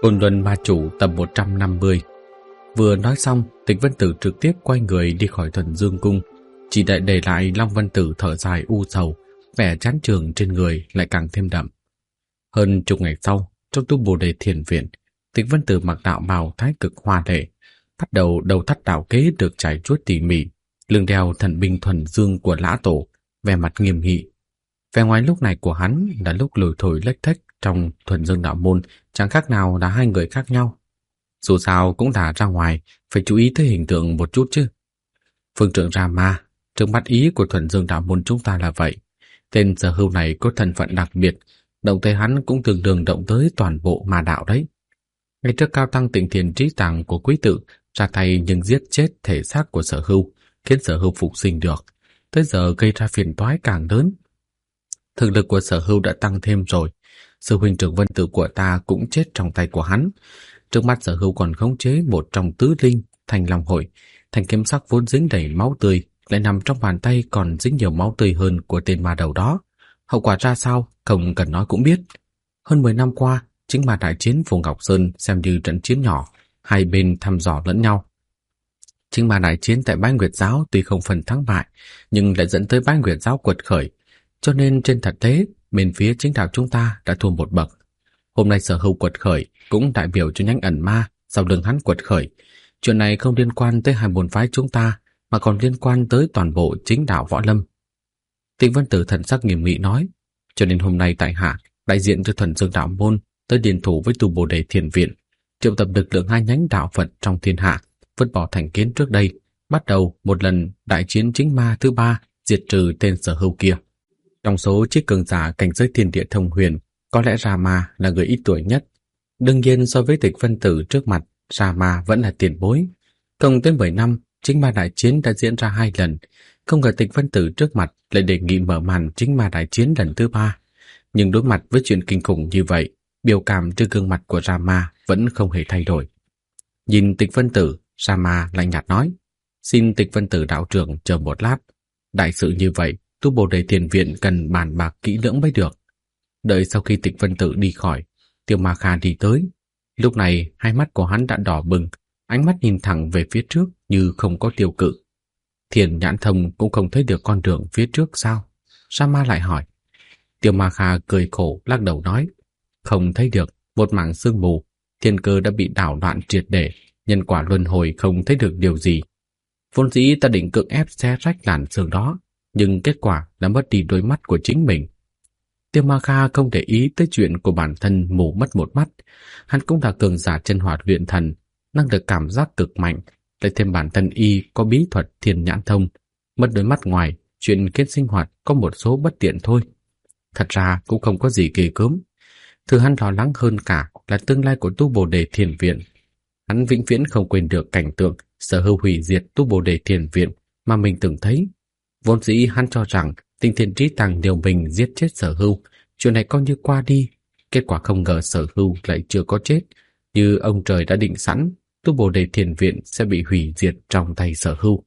Côn Luân Ma Chủ tập 150. Vừa nói xong, Tịch Vân Tử trực tiếp quay người đi khỏi Thuần Dương Cung, chỉ để lại Long Vân Tử thở dài u sầu, vẻ chán chường trên người lại càng thêm đậm. Hơn chục ngày sau, trong tu Bồ Đề Thiền Viện, Tịch Vân Tử mặc đạo bào thái cực hoa lệ, bắt đầu đầu thắt đạo kế được trải chuốt tỉ mỉ, lưng đeo thần binh thuần dương của Lã Tổ, vẻ mặt nghiêm nghị. Vẻ ngoài lúc này của hắn là lúc lủi thổi lếch thếch trong Thuần Dương đạo môn, chẳng khác nào là hai người khác nhau. Dù sao cũng đã ra ngoài, phải chú ý tới hình tượng một chút chứ. Phương trưởng Rama, trước mắt ý của Thuần Dương đạo môn chúng ta là vậy. Tên Sở Hưu này có thân phận đặc biệt, động tới hắn cũng tương đương động tới toàn bộ ma đạo đấy. Ngày trước cao tăng Tịnh Thiền Trí Tàng của quý tự ra tay nhưng giết chết thể xác của Sở Hưu, khiến Sở Hưu phục sinh được, tới giờ gây ra phiền toái càng lớn. Thực lực của Sở Hưu đã tăng thêm rồi, sư huynh trưởng Vân Tử của ta cũng chết trong tay của hắn. Trước mắt Sở Hưu còn khống chế một trong tứ linh Thanh Long Hội, thanh kiếm sắc vốn dính đầy máu tươi lại nằm trong bàn tay còn dính nhiều máu tươi hơn của tên ma đầu đó. Hậu quả ra sao không cần nói cũng biết. Hơn 10 năm qua, chính ma đại chiến Phù Ngọc Sơn xem như trận chiến nhỏ, hai bên thăm dò lẫn nhau. Chính ma đại chiến tại Bái Nguyệt Giáo tuy không phần thắng bại, nhưng lại dẫn tới Bái Nguyệt Giáo quật khởi, cho nên trên thực tế bên phía chính đạo chúng ta đã thua một bậc. Hôm nay Sở Hưu quật khởi cũng đại biểu cho nhánh ẩn ma sau lưng hắn quật khởi. Chuyện này không liên quan tới hai môn phái chúng ta, mà còn liên quan tới toàn bộ chính đạo võ lâm. Tịnh Vân Tử thần sắc nghiêm nghị nói, cho nên hôm nay tại hạ đại diện cho Thuần Dương đạo môn tới điền thủ với tu Bồ Đề Thiền Viện, triệu tập lực lượng hai nhánh đạo Phật trong thiên hạ, vứt bỏ thành kiến trước đây, bắt đầu một lần đại chiến chính ma thứ ba, diệt trừ tên Sở Hưu kia. Trong số chiếc cường giả cảnh giới thiên địa thông huyền, có lẽ Rama là người ít tuổi nhất. Đương nhiên so với Tịch Vân Tử trước mặt, Rama vẫn là tiền bối. Cộng tới 10 năm, chính ma đại chiến đã diễn ra 2 lần. Không ngờ Tịch Vân Tử trước mặt lại đề nghị mở màn chính ma đại chiến lần thứ 3. Nhưng đối mặt với chuyện kinh khủng như vậy, biểu cảm trên gương mặt của Rama vẫn không hề thay đổi. Nhìn Tịch Vân Tử, Rama lạnh nhạt nói, xin Tịch Vân Tử đạo trưởng chờ một lát. Đại sự như vậy, tu Bồ Đề Thiền Viện cần bàn bạc kỹ lưỡng mới được. Đợi sau khi Tịch Vân Tử đi khỏi, Tiêu Ma Kha đi tới. Lúc này hai mắt của hắn đã đỏ bừng, ánh mắt nhìn thẳng về phía trước như không có tiêu cự. Thiền nhãn thông cũng không thấy được con đường phía trước sao? Rama lại hỏi. Tiêu Ma Kha cười khổ lắc đầu nói, không thấy được, một mảng sương mù, thiên cơ đã bị đảo loạn triệt để, nhân quả luân hồi không thấy được điều gì. Vốn dĩ ta định cưỡng ép xé rách làn sương đó, nhưng kết quả là mất đi đôi mắt của chính mình. Tiêu Ma Kha không để ý tới chuyện của bản thân mù mất một mắt. Hắn cũng là cường giả chân hỏa luyện thần, năng lực cảm giác cực mạnh, lại thêm bản thân y có bí thuật thiên nhãn thông. Mất đôi mắt ngoài, chuyện kết sinh hoạt có một số bất tiện thôi. Thật ra cũng không có gì ghê gớm. Thứ hắn lo lắng hơn cả là tương lai của tu Bồ Đề Thiền Viện. Hắn vĩnh viễn không quên được cảnh tượng Sở Hưu hủy diệt tu Bồ Đề Thiền Viện mà mình từng thấy. Vốn dĩ hắn cho rằng Tịnh Thiền Trí Tàng điều mình giết chết Sở Hưu, chuyện này coi như qua đi. Kết quả không ngờ Sở Hưu lại chưa có chết, như ông trời đã định sẵn, tu Bồ Đề Thiền Viện sẽ bị hủy diệt trong tay Sở Hưu.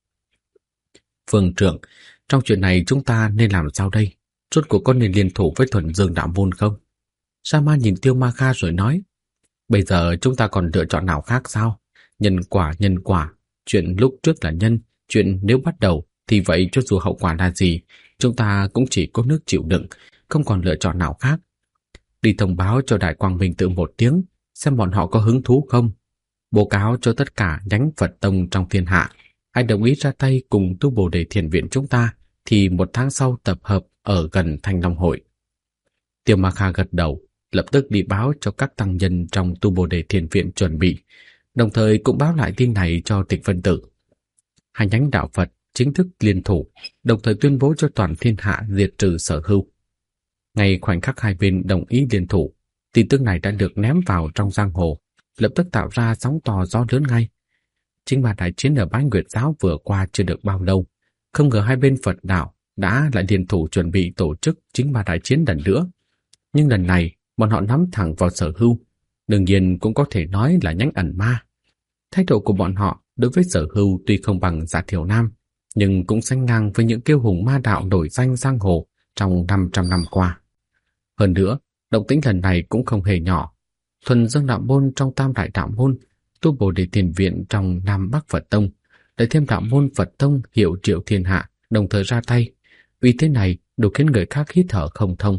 Phương trưởng, trong chuyện này chúng ta nên làm sao đây? Rốt cuộc có nên liên thủ với Thuần Dương đạo môn không? Rama nhìn Tiêu Ma Kha rồi nói, bây giờ chúng ta còn lựa chọn nào khác sao? Nhân quả, chuyện lúc trước là nhân, chuyện nếu bắt đầu thì vậy cho dù hậu quả là gì, chúng ta cũng chỉ có nước chịu đựng, không còn lựa chọn nào khác. Đi thông báo cho Đại Quang Minh Tự một tiếng, xem bọn họ có hứng thú không. Báo cáo cho tất cả nhánh Phật tông trong thiên hạ, ai đồng ý ra tay cùng tu Bồ Đề Thiền Viện chúng ta, thì 1 tháng sau tập hợp ở gần Thanh Long Hội. Tiêu Ma Kha gật đầu, lập tức đi báo cho các tăng nhân trong tu Bồ Đề Thiền Viện chuẩn bị, đồng thời cũng báo lại tin này cho Tịch Vân Tử. Hai nhánh đạo Phật chính thức liên thủ, đồng thời tuyên bố cho toàn thiên hạ diệt trừ Sở Hưu. Ngay khoảnh khắc hai bên đồng ý liên thủ, tin tức này đã được ném vào trong giang hồ, lập tức tạo ra sóng to gió lớn ngay. Chính ma đại chiến ở Bái Nguyệt Giáo vừa qua chưa được bao lâu, không ngờ hai bên Phật đạo đã lại liên thủ chuẩn bị tổ chức chính ma đại chiến lần nữa. Nhưng lần này bọn họ nắm thẳng vào Sở Hưu, đương nhiên cũng có thể nói là nhánh ẩn ma. Thái độ của bọn họ đối với Sở Hưu tuy không bằng Giả Thiểu Nam, nhưng cũng sánh ngang với những kiêu hùng ma đạo nổi danh giang hồ trong 500 năm qua. Hơn nữa, động tĩnh lần này cũng không hề nhỏ. Thuần Dương đạo môn trong Tam đại đạo môn, tu Bồ Đề Thiền viện trong Nam Bắc Phật tông, lại thêm đạo môn Phật tông hiệu triệu thiên hạ đồng thời ra tay, uy thế này đủ khiến người khác hít thở không thông.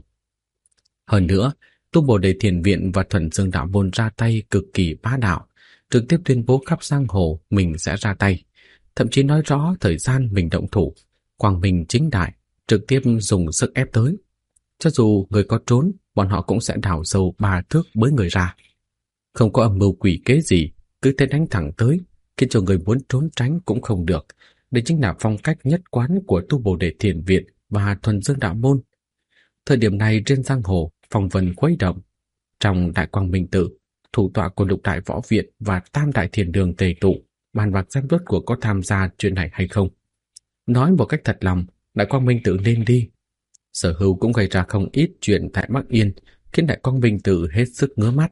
Hơn nữa, tu Bồ Đề Thiền viện và Thuần Dương đạo môn ra tay cực kỳ bá đạo, trực tiếp tuyên bố khắp giang hồ mình sẽ ra tay, thậm chí nói rõ thời gian mình động thủ, quang minh chính đại, trực tiếp dùng sức ép tới. Cho dù người có trốn, bọn họ cũng sẽ đào sâu 3 thước bới người ra. Không có âm mưu quỷ kế gì, cứ thế đánh thẳng tới, khiến cho người muốn trốn tránh cũng không được. Đây chính là phong cách nhất quán của tu Bồ Đề Thiền viện và Thuần Dương đạo môn. Thời điểm này trên giang hồ, phong vân khuấy động. Trong Đại Quang Minh Tự, thủ tọa của Lục Đại Võ Viện và Tam Đại Thiền Đường tề tụ, bàn bạc xem rốt cuộc có tham gia chuyện này hay không. Nói một cách thật lòng, Đại Quang Minh Tự nên đi. Sở Hưu cũng gây ra không ít chuyện tại Bắc Yên, khiến Đại Quang Minh Tự hết sức ngứa mắt.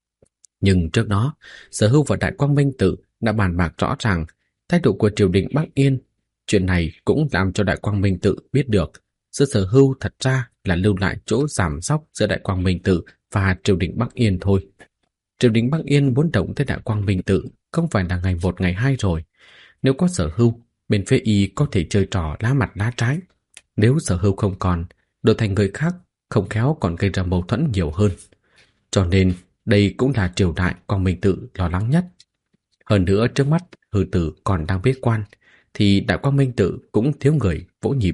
Nhưng trước đó, Sở Hưu và Đại Quang Minh Tự đã bàn bạc rõ ràng thái độ của triều đình Bắc Yên. Chuyện này cũng làm cho Đại Quang Minh Tự biết được sự Sở Hưu thật ra là lưu lại chỗ giảm sóc giữa Đại Quang Minh Tự và triều đình Bắc Yên thôi. Triều đình Bắc Yên muốn động tới Đại Quang Minh Tự không phải là ngày một ngày hai rồi. Nếu có Sở Hưu, bên phía y có thể chơi trò lá mặt lá trái. Nếu Sở Hưu không còn, đổi thành người khác, không khéo còn gây ra mâu thuẫn nhiều hơn. Cho nên đây cũng là triều đại Quang Minh Tự lo lắng nhất. Hơn nữa trước mắt Hư Tử còn đang bế quan, thì Đại Quang Minh Tự cũng thiếu người vỗ nhịp.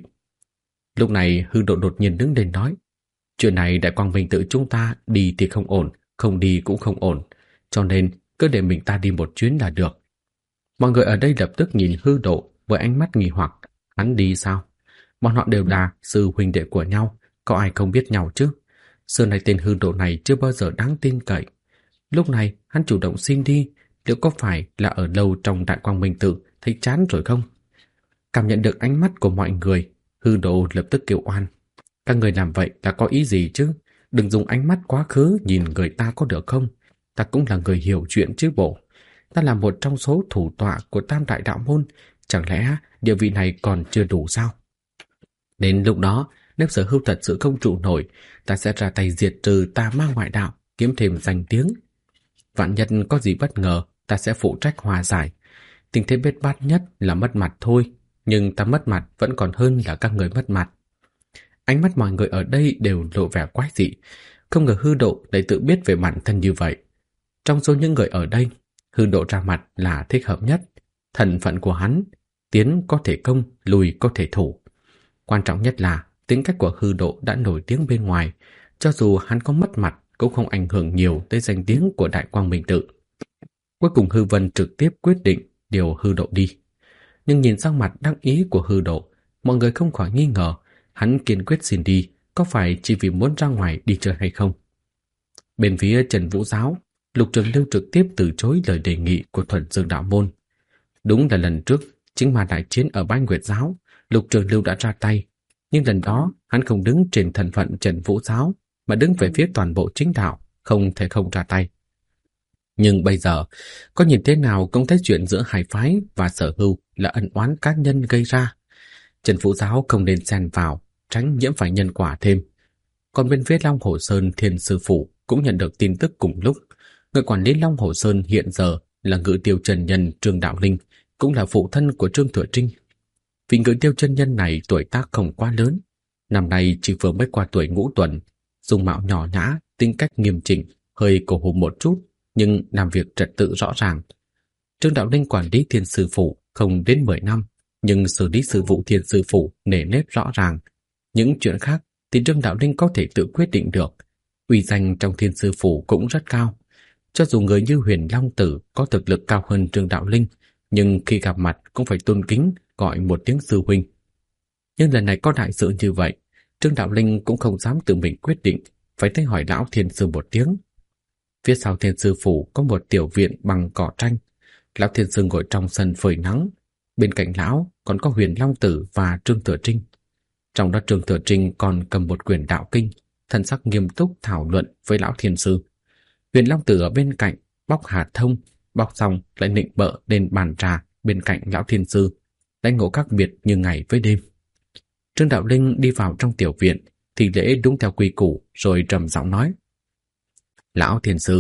Lúc này Hư Độ đột nhiên đứng lên nói, chuyện này Đại Quang Minh Tự chúng ta đi thì không ổn, không đi cũng không ổn, cho nên cứ để mình ta đi một chuyến là được. Mọi người ở đây lập tức nhìn Hư Độ với ánh mắt nghi hoặc, hắn đi sao? Bọn họ đều là sư huynh đệ của nhau, có ai không biết nhau chứ? Xưa này tên Hư Độ này chưa bao giờ đáng tin cậy. Lúc này hắn chủ động xin đi, liệu có phải là ở lâu trong Đại Quang Minh Tự thấy chán rồi không? Cảm nhận được ánh mắt của mọi người, Hư Độ lập tức kêu oan. Các người làm vậy là có ý gì chứ? Đừng dùng ánh mắt quá khứ nhìn người ta có được không? Ta cũng là người hiểu chuyện chứ bộ. Ta là một trong số thủ tọa của Tam Đại Đạo Môn, chẳng lẽ địa vị này còn chưa đủ sao? Đến lúc đó, nếu Sở Hưu thật sự không trụ nổi, ta sẽ ra tay diệt trừ tà ma ngoại đạo, kiếm thêm danh tiếng. Vạn nhất có gì bất ngờ, ta sẽ phụ trách hòa giải. Tình thế bết bát nhất là mất mặt thôi, nhưng ta mất mặt vẫn còn hơn là các người mất mặt. Ánh mắt mọi người ở đây đều lộ vẻ quái dị, không ngờ Hư Độ lại tự biết về bản thân như vậy. Trong số những người ở đây, Hư Độ ra mặt là thích hợp nhất. Thân phận của hắn, tiến có thể công, lùi có thể thủ. Quan trọng nhất là tính cách của Hư Độ đã nổi tiếng bên ngoài, cho dù hắn có mất mặt cũng không ảnh hưởng nhiều tới danh tiếng của Đại Quang Minh Tự. Cuối cùng Hư Vân trực tiếp quyết định điều Hư Độ đi. Nhưng nhìn sang mặt đắc ý của Hư Độ, mọi người không khỏi nghi ngờ hắn kiên quyết xin đi có phải chỉ vì muốn ra ngoài đi chơi hay không. Bên phía Trần Vũ Giáo, Lục Trường Lưu trực tiếp từ chối lời đề nghị của Thuần Dương đạo môn. Đúng là lần trước chính ma đại chiến ở Bái Nguyệt Giáo, Lục Trường Lưu đã ra tay, nhưng lần đó hắn không đứng trên thân phận Trần Vũ Giáo mà đứng về phía toàn bộ chính đạo, không thể không ra tay. Nhưng bây giờ, có nhìn thế nào cũng thấy chuyện giữa hai phái và Sở Hưu là ân oán cá nhân gây ra. Trần Vũ Giáo không nên xen vào, tránh nhiễm phải nhân quả thêm. Còn bên phía Long Hồ Sơn Thiên Sư Phủ cũng nhận được tin tức cùng lúc. Người quản lý Long Hồ Sơn hiện giờ là Ngự Tiêu Chân Nhân Trương Đạo Linh, cũng là phụ thân của Trương Thừa Trinh. Vì Ngự Tiêu Chân Nhân này tuổi tác không quá lớn, năm nay chỉ vừa mới qua tuổi ngũ tuần, dung mạo nhỏ nhã, tính cách nghiêm chỉnh, hơi cổ hủ một chút, nhưng làm việc trật tự rõ ràng. Trương Đạo Linh quản lý Thiên Sư Phủ không đến 10 năm, nhưng xử lý sự vụ Thiên Sư Phủ nề nếp rõ ràng. Những chuyện khác thì Trương Đạo Linh có thể tự quyết định được. Uy danh trong Thiên Sư Phủ cũng rất cao. Cho dù người như Huyền Long Tử có thực lực cao hơn Trương Đạo Linh, nhưng khi gặp mặt cũng phải tôn kính gọi một tiếng sư huynh. Nhưng lần này có đại sự như vậy, Trương Đạo Linh cũng không dám tự mình quyết định, phải tới hỏi lão Thiên Sư một tiếng. Phía sau Thiên Sư Phủ có một tiểu viện bằng cỏ tranh. Lão Thiên Sư ngồi trong sân phơi nắng. Bên cạnh lão còn có Huyền Long Tử và Trương Thừa Trinh. Trong đó Trương Thừa Trinh còn cầm một quyển đạo kinh, thần sắc nghiêm túc thảo luận với lão Thiên Sư. Huyền Long Tử ở bên cạnh bóc hạt thông, bóc xong lại nịnh bợ lên bàn trà bên cạnh lão Thiên Sư, đánh ngộ khác biệt như ngày với đêm. Trương Đạo Linh đi vào trong tiểu viện, thì lễ đúng theo quy củ rồi trầm giọng nói: Lão Thiên Sư,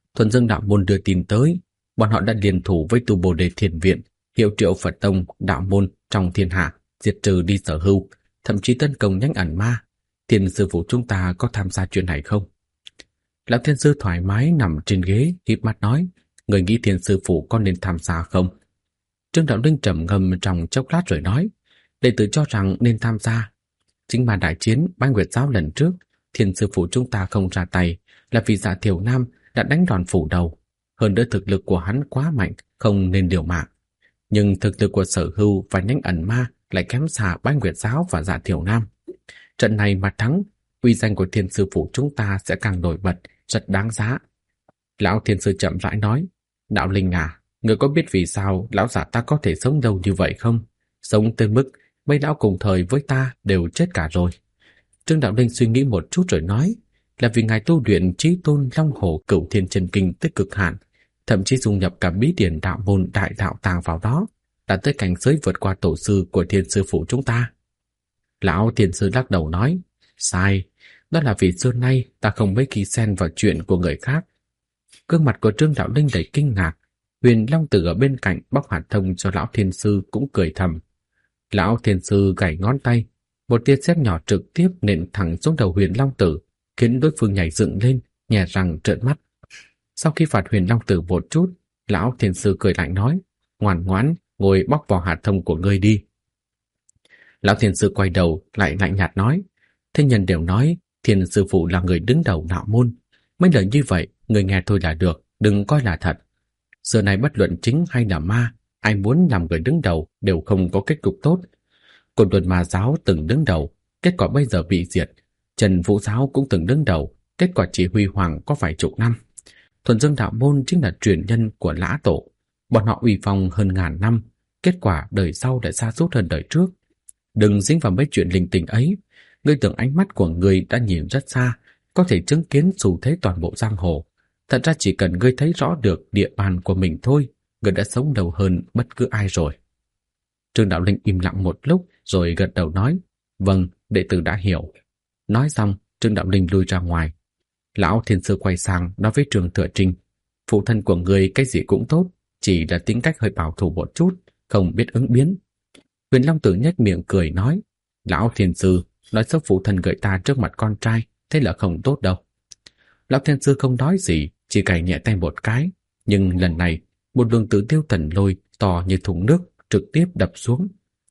Thuần Dương đạo môn đưa tin tới, bọn họ đã liên thủ với Tu Bồ Đề Thiền viện, hiệu triệu Phật tông, đạo môn trong thiên hạ, diệt trừ đi Sở Hưu, thậm chí tấn công Nhánh Ẩn Ma. Thiên sư phụ chúng ta có tham gia chuyện này không? Lão thiên sư thoải mái nằm trên ghế, híp mắt nói, người nghĩ thiên sư phụ có nên tham gia không? Trương Đạo Linh trầm ngâm trong chốc lát rồi nói, đệ tử cho rằng nên tham gia. Chính mà đại chiến Bái Nguyệt giáo lần trước, thiên sư phụ chúng ta không ra tay là vì Dạ Thiểu Nam đã đánh đòn phủ đầu. Hơn nữa thực lực của hắn quá mạnh, không nên liều mạng. Nhưng thực lực của Sở Hưu và Nhánh Ẩn Ma lại kém xa Bái Nguyệt giáo và Dạ Thiểu Nam. Trận này mà thắng, uy danh của thiên sư phụ chúng ta sẽ càng nổi bật, rất đáng giá. Lão thiên sư chậm rãi nói, Đạo Linh à, người có biết vì sao lão giả ta có thể sống lâu như vậy không? Sống tới mức mấy lão cùng thời với ta đều chết cả rồi. Trương Đạo Linh suy nghĩ một chút rồi nói, là vì ngài tu luyện Chí Tôn Long Hổ Cửu Thiên Chân Kinh tới cực hạn, thậm chí dung nhập cả bí điển đạo môn đại đạo tàng vào đó, đã tới cảnh giới vượt qua tổ sư của thiên sư phụ chúng ta. Lão thiên sư lắc đầu nói, sai, đó là vì xưa nay ta không mấy khi xen vào chuyện của người khác. Gương mặt của Trương Đạo Linh đầy kinh ngạc, Huyền Long Tử ở bên cạnh bóc hạt thông cho lão thiên sư cũng cười thầm. Lão thiên sư gảy ngón tay, một tia sét nhỏ trực tiếp nện thẳng xuống đầu Huyền Long Tử, khiến đối phương nhảy dựng lên, nhè răng trợn mắt. Sau khi phạt Huyền Long Tử một chút, lão thiên sư cười lạnh nói, ngoan ngoãn ngồi bóc vào hạt thông của ngươi đi. Lão thiên sư quay đầu lại lạnh nhạt nói, thế nhân đều nói thiên sư phụ là người đứng đầu đạo môn, mấy lời như vậy người nghe thôi là được, đừng coi là thật. Xưa này bất luận chính hay là ma, ai muốn làm người đứng đầu đều không có kết cục tốt. Côn Luân Ma giáo từng đứng đầu, kết quả bây giờ bị diệt. Trần Vũ giáo cũng từng đứng đầu, kết quả chỉ huy hoàng có vài chục năm. Thuần Dương đạo môn chính là truyền nhân của Lã Tổ, bọn họ uy phong hơn ngàn năm, kết quả đời sau lại sa sút hơn đời trước. Đừng dính vào mấy chuyện linh tinh ấy, ngươi tưởng ánh mắt của ngươi đã nhìn rất xa, có thể chứng kiến xu thế toàn bộ giang hồ. Thật ra chỉ cần ngươi thấy rõ được địa bàn của mình thôi, ngươi đã sống lâu hơn bất cứ ai rồi. Trương Đạo Linh im lặng một lúc rồi gật đầu nói, vâng, đệ tử đã hiểu. Nói xong, Trương Đạo Linh lui ra ngoài. Lão thiên sư quay sang nói với Trương Thừa Trinh, phụ thân của ngươi cái gì cũng tốt, chỉ là tính cách hơi bảo thủ một chút, không biết ứng biến. Huyền Long Tử nhếch miệng cười nói, lão thiên sư nói xấu phụ thân người ta trước mặt con trai, thế là không tốt đâu. Lão thiên sư không nói gì, chỉ cày nhẹ tay một cái, nhưng lần này một luồng tử tiêu thần lôi to như thùng nước trực tiếp đập xuống.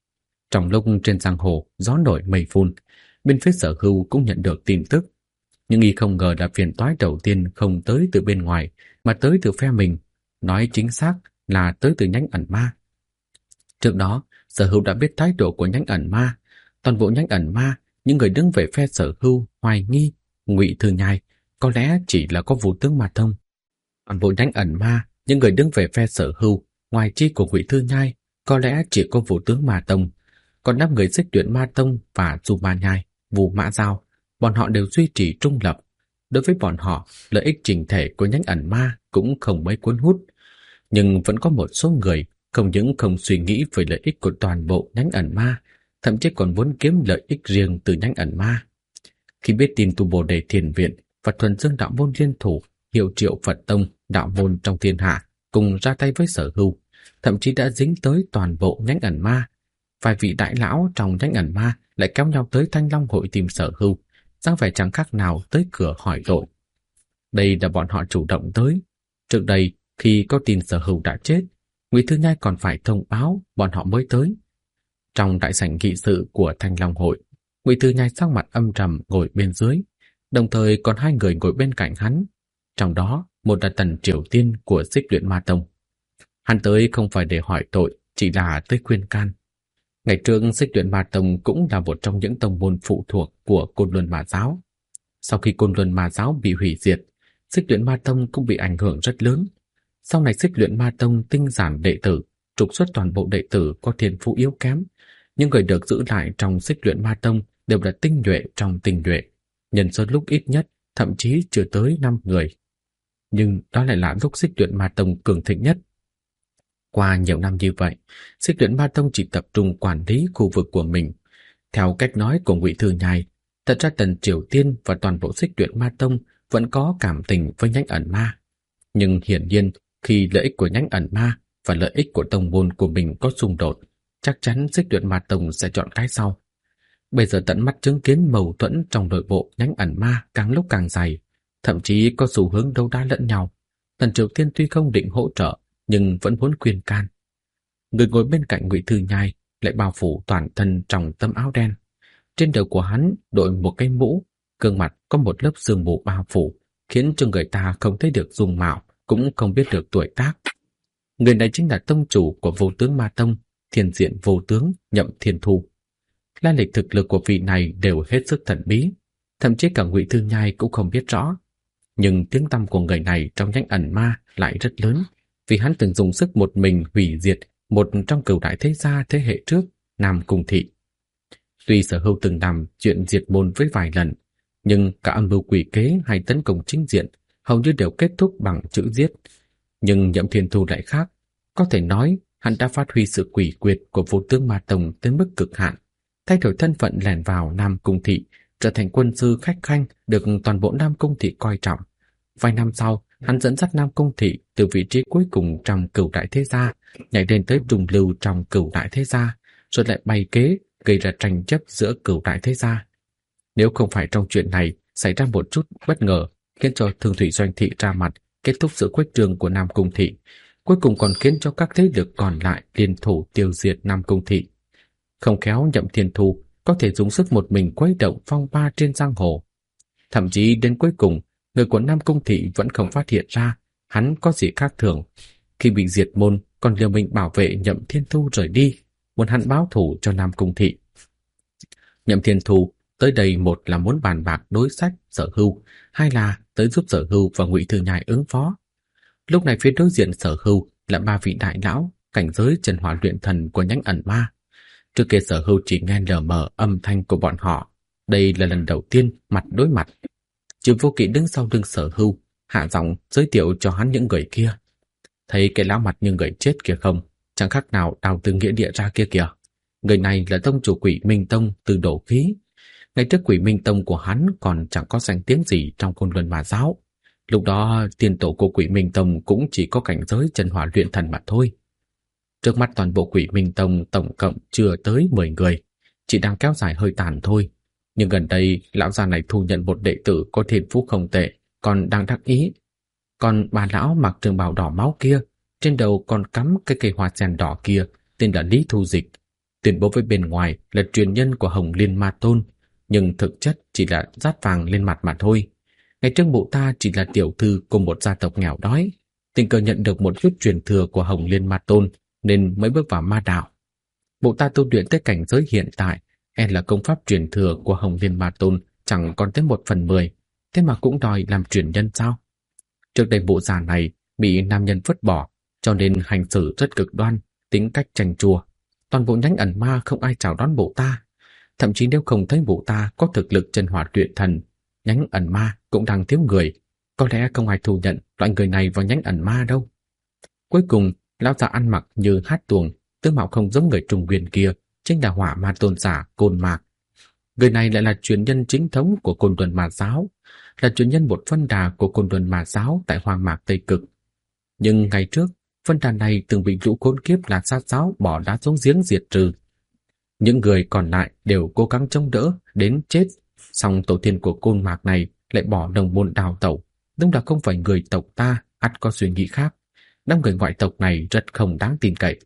Trong lúc trên giang hồ gió nổi mây phun, bên phía Sở Hưu cũng nhận được tin tức, nhưng y không ngờ là phiền toái đầu tiên không tới từ bên ngoài mà tới từ phe mình, nói chính xác là tới từ Nhánh Ẩn Ma. Trước đó, Sở Hưu đã biết thái độ của Nhánh Ẩn Ma, toàn bộ Nhánh Ẩn Ma, những người đứng về phe Sở Hưu hoài nghi Ngụy Thư Nhai có lẽ chỉ là có Vũ Tướng Ma Tông. Toàn bộ Nhánh Ẩn Ma, những người đứng về phe Sở Hưu ngoài chi của Ngụy Thư Nhai có lẽ chỉ có Vũ Tướng Ma Tông, còn 5 người Xích Luyện Ma Tông và Du Ma Nhai, Vũ Mã Giao, bọn họ đều duy trì trung lập. Đối với bọn họ, lợi ích chỉnh thể của Nhánh Ẩn Ma cũng không mấy cuốn hút, nhưng vẫn có một số người không những không suy nghĩ về lợi ích của toàn bộ Nhánh Ẩn Ma, thậm chí còn muốn kiếm lợi ích riêng từ Nhánh Ẩn Ma. Khi biết tin Tu Bồ Đề Thiền viện và Thuần Dương đạo môn liên thủ hiệu triệu Phật tông, đạo môn trong thiên hạ cùng ra tay với Sở Hưu, thậm chí đã dính tới toàn bộ Nhánh Ẩn Ma. Vài vị đại lão trong Nhánh Ẩn Ma lại kéo nhau tới Thanh Long hội tìm Sở Hưu, dáng vẻ chẳng khác nào tới cửa hỏi tội. Đây là bọn họ chủ động tới. Trước đây, khi có tin Sở Hưu đã chết, Ngụy Thư Nhai còn phải thông báo bọn họ mới tới. Trong đại sảnh nghị sự của Thanh Long hội, Ngụy Thư Nhai sắc mặt âm trầm ngồi bên dưới, đồng thời còn 2 người ngồi bên cạnh hắn. Trong đó, một là Tần Triều Tiên của Xích Luyện Ma Tông. Hắn tới không phải để hỏi tội, chỉ là tới khuyên can. Ngày trước Xích Luyện Ma Tông cũng là một trong những tông môn phụ thuộc của Côn Luân Ma giáo. Sau khi Côn Luân Ma giáo bị hủy diệt, Xích Luyện Ma Tông cũng bị ảnh hưởng rất lớn. Sau này Xích Luyện Ma Tông tinh giản đệ tử, trục xuất toàn bộ đệ tử có thiên phú yếu kém. Những người được giữ lại trong Xích Luyện Ma Tông đều là tinh nhuệ trong tinh nhuệ, nhân số lúc ít nhất thậm chí chưa tới 5 người. Nhưng đó lại là lúc Xích Luyện Ma Tông cường thịnh nhất. Qua nhiều năm như vậy, Xích Luyện Ma Tông chỉ tập trung quản lý khu vực của mình. Theo cách nói của Ngụy Thư Nhai, thật ra Tần Triều Tiên và toàn bộ Xích Luyện Ma Tông vẫn có cảm tình với Nhánh Ẩn Ma. Nhưng hiển nhiên, khi lợi ích của nhánh ẩn ma và lợi ích của tông môn của mình có xung đột, chắc chắn Xích Luyện Ma Tông sẽ chọn cái sau. Bây giờ tận mắt chứng kiến mâu thuẫn trong nội bộ nhánh ẩn ma càng lúc càng dày, thậm chí có xu hướng đấu đá lẫn nhau. Tần Triều Tiên tuy không định hỗ trợ, nhưng vẫn muốn khuyên can. Người ngồi bên cạnh Ngụy Thư Nhai lại bao phủ toàn thân trong tấm áo đen. Trên đầu của hắn đội một cái mũ, gương mặt có một lớp sương mù bao phủ, khiến cho người ta không thấy được dung mạo, cũng không biết được tuổi tác. Người này chính là tông chủ của Vô Tướng Ma Tông, Thiên Diện Vô Tướng Nhậm Thiên Thu. Lai lịch thực lực của vị này đều hết sức thần bí, thậm chí cả Ngụy Thư Nhai cũng không biết rõ. Nhưng tiếng tăm của người này trong nhánh ẩn ma lại rất lớn, vì hắn từng dùng sức một mình hủy diệt một trong cửu đại thế gia thế hệ trước, Nam Cung Thị. Tuy Sở Hưu từng làm chuyện diệt môn với vài lần, nhưng cả âm mưu quỷ kế hay tấn công chính diện hầu như đều kết thúc bằng chữ giết. Nhưng Nhậm Thiên Thu lại khác, có thể nói hắn đã phát huy sự quỷ quyệt của Vô Tướng Ma Tông tới mức cực hạn, thay đổi thân phận lẻn vào Nam Cung Thị, trở thành quân sư khách khanh được toàn bộ Nam Cung Thị coi trọng. Vài năm sau, hắn dẫn dắt Nam Cung Thị từ vị trí cuối cùng trong cửu đại thế gia nhảy lên tới trung lưu trong cửu đại thế gia, rồi lại bày kế gây ra tranh chấp giữa cửu đại thế gia. Nếu không phải trong chuyện này xảy ra một chút bất ngờ, khiến cho Thương Thủy Doanh Thị ra mặt kết thúc sự khuếch trương của Nam Cung Thị, cuối cùng còn khiến cho các thế lực còn lại liên thủ tiêu diệt Nam Cung Thị. Không khéo Nhậm Thiên Thu có thể dùng sức một mình quấy động phong ba trên giang hồ. Thậm chí đến cuối cùng, người của Nam Cung Thị vẫn không phát hiện ra hắn có gì khác thường. Khi bị diệt môn, còn liều mình bảo vệ Nhậm Thiên Thu rời đi, muốn hắn báo thù cho Nam Cung Thị. Nhậm Thiên Thu tới đây, một là muốn bàn bạc đối sách Sở Hưu, hai là tới giúp Sở Hưu và Ngụy Thư Nhai ứng phó. Lúc này phía đối diện Sở Hưu là ba vị đại lão cảnh giới chân hỏa luyện thần của nhánh ẩn ma. Trước kia Sở Hưu chỉ nghe lờ mờ âm thanh của bọn họ, đây là lần đầu tiên mặt đối mặt. Trừ Vô Kỵ đứng sau lưng Sở Hưu, hạ giọng giới thiệu cho hắn những người kia. Thấy cái lão mặt như người chết kia không, chẳng khác nào đào từ nghĩa địa ra kia kìa. Người này là tông chủ Quỷ Minh Tông từ Đổ Khí. Ngày trước Quỷ Minh Tông của hắn còn chẳng có danh tiếng gì trong Côn Luân Ma Giáo. Lúc đó tiền tổ của Quỷ Minh Tông cũng chỉ có cảnh giới chân hỏa luyện thần mà thôi. Trước mắt toàn bộ Quỷ Minh Tông tổng cộng chưa tới 10 người, chỉ đang kéo dài hơi tàn thôi. Nhưng gần đây lão già này thu nhận một đệ tử có thiên phú không tệ, còn đang đắc ý. Còn bà lão mặc trường bào đỏ máu kia, trên đầu còn cắm cái cây hoa sen đỏ kia, tên là Lý Thu Dịch, tuyên bố với bên ngoài là truyền nhân của Hồng Liên Ma Tôn, nhưng thực chất chỉ là dát vàng lên mặt mà thôi. Ngày trước mụ ta chỉ là tiểu thư của một gia tộc nghèo đói, tình cờ nhận được một chút truyền thừa của Hồng Liên Ma Tôn nên mới bước vào ma đạo. Mụ ta tu luyện tới cảnh giới hiện tại, là công pháp truyền thừa của Hồng Liên Ma Tôn chẳng còn tới 1/10, thế mà cũng đòi làm truyền nhân sao? Trước đây bộ già này bị nam nhân vứt bỏ, cho nên hành xử rất cực đoan, tính cách chanh chua. Toàn bộ nhánh ẩn ma không ai chào đón bộ ta. Thậm chí nếu không thấy bộ ta có thực lực chân hỏa luyện thần, nhánh ẩn ma cũng đang thiếu người. Có lẽ không ai thu nhận loại người này vào nhánh ẩn ma đâu. Cuối cùng, lão già ăn mặc như hát tuồng, tướng mạo không giống người Trung Nguyên kia, chính là Hỏa Ma Tôn giả Côn Mạc. Người này lại là truyền nhân chính thống của Côn Luân Ma Giáo, là truyền nhân một phân đà của Côn Luân Ma Giáo tại Hoang Mạc Tây Cực. Nhưng ngày trước, phân đà này từng bị lũ khốn kiếp là sát giáo bỏ đá xuống giếng diệt trừ. Những người còn lại đều cố gắng chống đỡ đến chết, song tổ tiên của Côn Mạc này lại bỏ đồng môn đào tẩu. Đúng là không phải người tộc ta, ắt có suy nghĩ khác. Đám người ngoại tộc này rất không đáng tin cậy.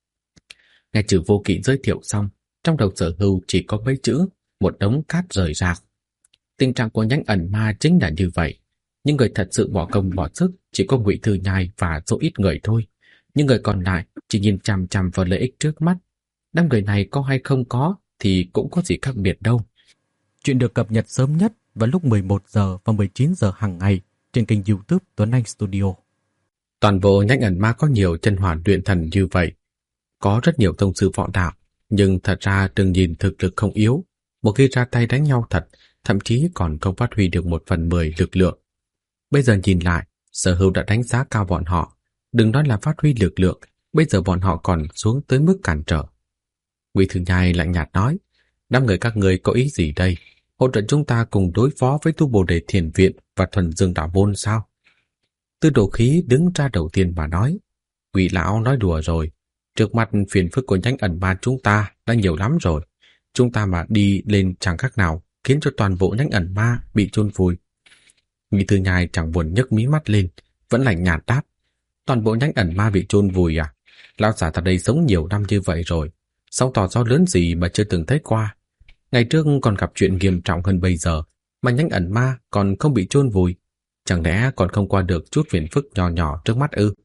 Nghe Trừ Vô Kỵ giới thiệu xong, trong đầu Sở Hưu chỉ có mấy chữ, một đống cát rời rạc. Tình trạng của nhánh ẩn ma chính là như vậy. Nhưng người thật sự bỏ công bỏ sức chỉ có Ngụy Thư Nhai và số ít người thôi. Nhưng người còn lại chỉ nhìn chằm chằm vào lợi ích trước mắt. Đám người này có hay không có thì cũng có gì khác biệt đâu. Chuyện được cập nhật sớm nhất vào lúc 11 giờ và 19 giờ hàng ngày trên kênh YouTube Tuấn Anh Studio. Toàn bộ nhánh ẩn ma có nhiều chân hỏa luyện thần như vậy. Có rất nhiều tông sư võ đạo, nhưng thật ra đừng nhìn thực lực không yếu. Một khi ra tay đánh nhau thật, thậm chí còn không phát huy được 1/10 lực lượng. Bây giờ nhìn lại, Sở Hưu đã đánh giá cao bọn họ. Đừng nói là phát huy lực lượng, bây giờ bọn họ còn xuống tới mức cản trở. Ngụy Thư Nhai lạnh nhạt nói, đám người các người có ý gì đây? Hỗ trợ chúng ta cùng đối phó với Tu Bồ Đề Thiền Viện và Thuần Dương Đạo Môn sao? Tư Đồ Khí đứng ra đầu tiên và nói, Quỷ lão nói đùa rồi, trước mặt phiền phức của nhánh ẩn ma chúng ta đã nhiều lắm rồi. Chúng ta mà đi lên chẳng khác nào khiến cho toàn bộ nhánh ẩn ma bị chôn vùi. Ngụy Thư Nhai chẳng buồn nhấc mí mắt lên, vẫn lạnh nhạt đáp, toàn bộ nhánh ẩn ma bị chôn vùi à? Lão già ta đây sống nhiều năm như vậy rồi, sóng to gió lớn gì mà chưa từng thấy qua. Ngày trước còn gặp chuyện nghiêm trọng hơn bây giờ, mà nhánh ẩn ma còn không bị chôn vùi, chẳng lẽ còn không qua được chút phiền phức nhỏ nhỏ trước mắt ư?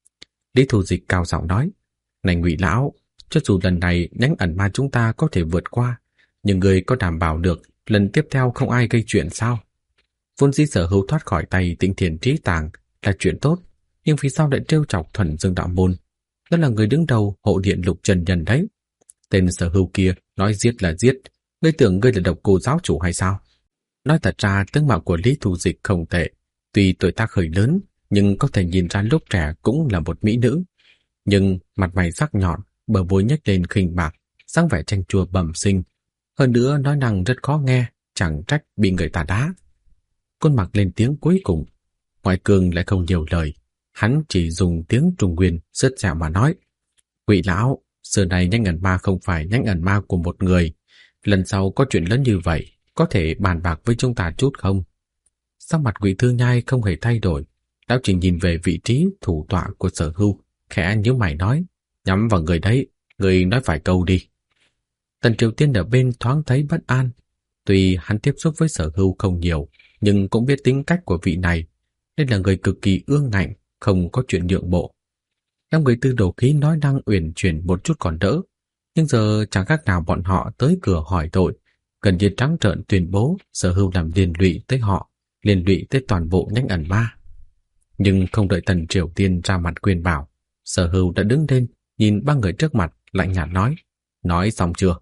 Lý Thù Dịch cao giọng nói, này Ngụy lão, cho dù lần này nhánh ẩn ma chúng ta có thể vượt qua, nhưng người có đảm bảo được lần tiếp theo không ai gây chuyện sao? Vốn dĩ Sở Hữu thoát khỏi tay Tĩnh Thiền Trí Tàng là chuyện tốt, nhưng vì sao lại trêu chọc Thuần Dương đạo môn? Đó là người đứng đầu hộ điện Lục Trần Nhân đấy. Tên Sở Hữu kia nói giết là giết, ngươi tưởng ngươi là độc cô giáo chủ hay sao? Nói thật ra tướng mạo của Lý Thù Dịch không tệ, tuy tuổi tác hơi lớn, nhưng có thể nhìn ra lúc trẻ cũng là một mỹ nữ. Nhưng mặt mày sắc nhọn, bờ môi nhếch lên khinh bạc, dáng vẻ chanh chua bẩm sinh. Hơn nữa nói năng rất khó nghe, chẳng trách bị người ta đá. Côn Mặc lên tiếng cuối cùng. Ngoại Cương lại không nhiều lời, hắn chỉ dùng tiếng Trung Nguyên sứt sẹo mà nói, Quỷ lão, xưa này nhánh ẩn ma không phải nhánh ẩn ma của một người. Lần sau có chuyện lớn như vậy, có thể bàn bạc với chúng ta chút không? Sắc mặt Ngụy Thư Nhai không hề thay đổi, lão chỉ nhìn về vị trí thủ tọa của Sở Hưu, khẽ nhíu mày nói, nhắm vào người đấy, người nói vài câu đi. Tần Triều Tiên ở bên thoáng thấy bất an, tuy hắn tiếp xúc với Sở Hưu không nhiều, nhưng cũng biết tính cách của vị này, nên là người cực kỳ ương ngạnh, không có chuyện nhượng bộ. Năm người Tư Đồ Khí nói năng uyển chuyển một chút còn đỡ, nhưng giờ chẳng khác nào bọn họ tới cửa hỏi tội, gần như trắng trợn tuyên bố Sở Hưu làm liên lụy tới họ, liên lụy tới toàn bộ nhánh ẩn ma. Nhưng không đợi Tần Triều Tiên ra mặt khuyên bảo, Sở Hưu đã đứng lên, nhìn ba người trước mặt, lạnh nhạt nói xong chưa?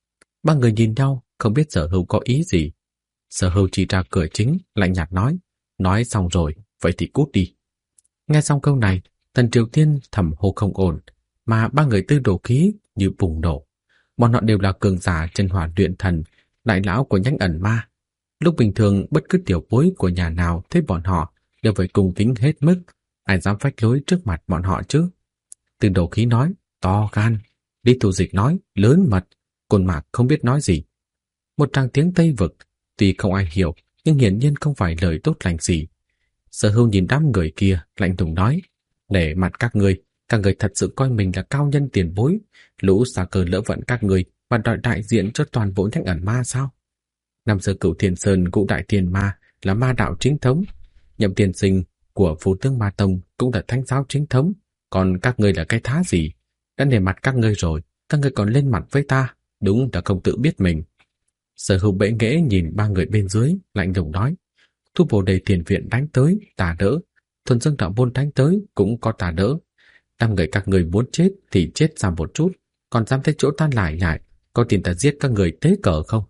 Ba người nhìn nhau, không biết Sở Hưu có ý gì. Sở Hưu chỉ ra cửa chính, lạnh nhạt nói xong rồi, vậy thì cút đi. Nghe xong câu này, Tần Triều Tiên thầm hô không ổn, mà ba người Tư Đồ Khí như bùng nổ. Bọn họ đều là cường giả chân hỏa luyện thần, đại lão của nhánh ẩn ma. Lúc bình thường bất cứ tiểu bối của nhà nào thấy bọn họ đều phải cung kính hết mức, ai dám phách lối trước mặt bọn họ chứ? Tư Đồ Khí nói, to gan. Lý Thù Dịch nói, lớn mật. Côn Mạc không biết nói gì. Một tràng tiếng Tây Vực, tuy không ai hiểu, nhưng hiển nhiên không phải lời tốt lành gì. Sở Hưu nhìn đám người kia, lạnh lùng nói, để mặt các người thật sự coi mình là cao nhân tiền bối, lũ xà cờ lỡ vận các người và đòi đại diện cho toàn bộ nhánh ẩn ma sao? Năm xưa Cửu Thiên Sơn Ngũ Đại Thiên Ma là ma đạo chính thống, Nhậm Tiên Sinh của Phù Tướng Ma Tông cũng là thánh giáo chính thống, còn các ngươi là cái thá gì? Đã nể mặt các ngươi rồi, các ngươi còn lên mặt với ta, đúng là không tự biết mình. Sở Hưu bẽ nghễ nhìn ba người bên dưới, lạnh lùng nói, Thu Bồ Đề Thiền Viện đánh tới, ta đỡ, Thuần Dương đạo môn đánh tới, cũng có ta đỡ. Năm người các người muốn chết thì chết ra một chút, còn dám tới chỗ ta lải nhải, có tin ta giết các người tế cờ không?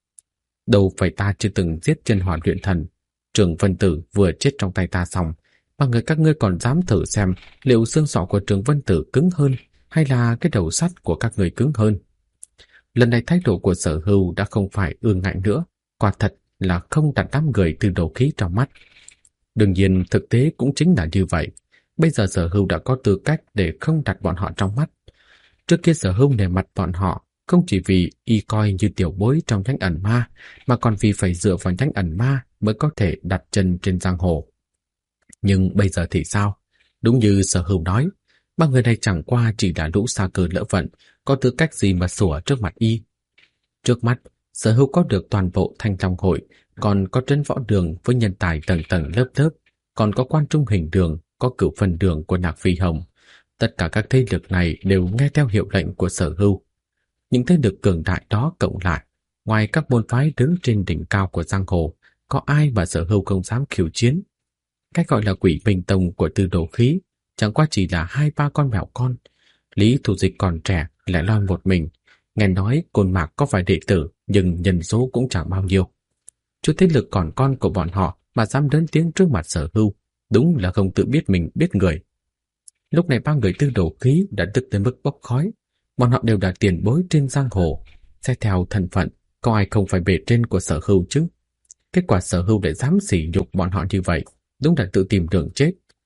Đâu phải ta chưa từng giết chân hỏa luyện thần, Trường Vân Tử vừa chết trong tay ta xong, mà người các ngươi còn dám thử xem liệu xương sọ của Trường Vân Tử cứng hơn hay là cái đầu sắt của các người cứng hơn. Lần này thái độ của Sở Hưu đã không phải ương ngạnh nữa, quả thật là không đặt đám người Tư Đồ Khí trong mắt. Đương nhiên thực tế cũng chính là như vậy. Bây giờ Sở Hưu đã có tư cách để không đặt bọn họ trong mắt. Trước kia Sở Hưu nể mặt bọn họ không chỉ vì y coi như tiểu bối trong nhánh ẩn ma, mà còn vì phải dựa vào nhánh ẩn ma mới có thể đặt chân trên giang hồ. Nhưng bây giờ thì sao? Đúng như Sở Hưu nói, ba người này chẳng qua chỉ là lũ xa cơ lỡ vận, có tư cách gì mà sủa trước mặt y. Trước mắt, Sở Hưu có được toàn bộ Thanh Long hội, còn có Trấn Võ Đường với nhân tài tầng tầng lớp lớp, còn có Quan Trung Hình Đường, có Cửu Phần Đường của Nạc Phi Hồng. Tất cả các thế lực này đều nghe theo hiệu lệnh của Sở Hưu. Những thế lực cường đại đó cộng lại, ngoài các môn phái đứng trên đỉnh cao của giang hồ, có ai mà Sở Hưu không dám khiêu chiến? Cách gọi là Quỷ Bình Tông của Tư Đồ Khí chẳng qua chỉ là 2-3 con mèo con. Lý Thù Dịch còn trẻ lại lo một mình. Nghe nói Côn Mạc có vài đệ tử, nhưng nhân số cũng chẳng bao nhiêu. Chút thế lực còn con của bọn họ mà dám lớn tiếng trước mặt Sở Hưu, đúng là không tự biết mình biết người. Lúc này ba người Tư Đồ Khí đã tức tới mức bốc khói. Bọn họ đều là tiền bối trên giang hồ, xét theo thân phận, có ai không phải bề trên của Sở Hưu chứ? Kết quả Sở Hưu lại dám sỉ nhục bọn họ như vậy, đúng là tự tìm đường chết.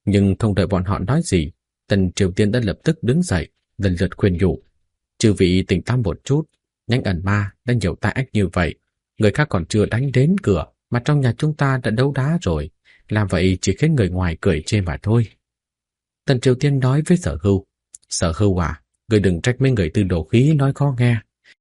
Nhưng không đợi bọn họ nói gì, Tần Triều Tiên đã lập tức đứng dậy, lần lượt khuyên nhủ. Chư vị tỉnh táo một chút, Nhánh ẩn ma đã nhiều tai ách như vậy. Người khác còn chưa đánh đến cửa, mà trong nhà chúng ta đã đấu đá rồi. Làm vậy chỉ khiến người ngoài cười chê mà thôi. Tần Triều Tiên nói với Sở Hưu. Sở Hưu à, người đừng trách mấy người từ đồ khí nói khó nghe.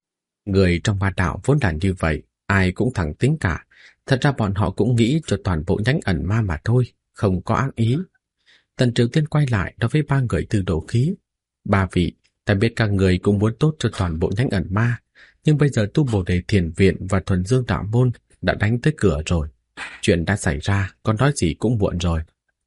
Người trong ma đạo vốn là như vậy, ai cũng thẳng tính cả. Thật ra bọn họ cũng nghĩ cho toàn bộ nhánh ẩn ma mà thôi, không có ác ý. Tần Triều Tiên quay lại nói với ba người từ đồ khí. Ba vị, ta biết các người cũng muốn tốt cho toàn bộ nhánh ẩn ma, nhưng bây giờ tu Bồ Đề Thiền Viện và Thuần Dương Đạo Môn đã đánh tới cửa rồi. Chuyện đã xảy ra, còn nói gì cũng muộn rồi.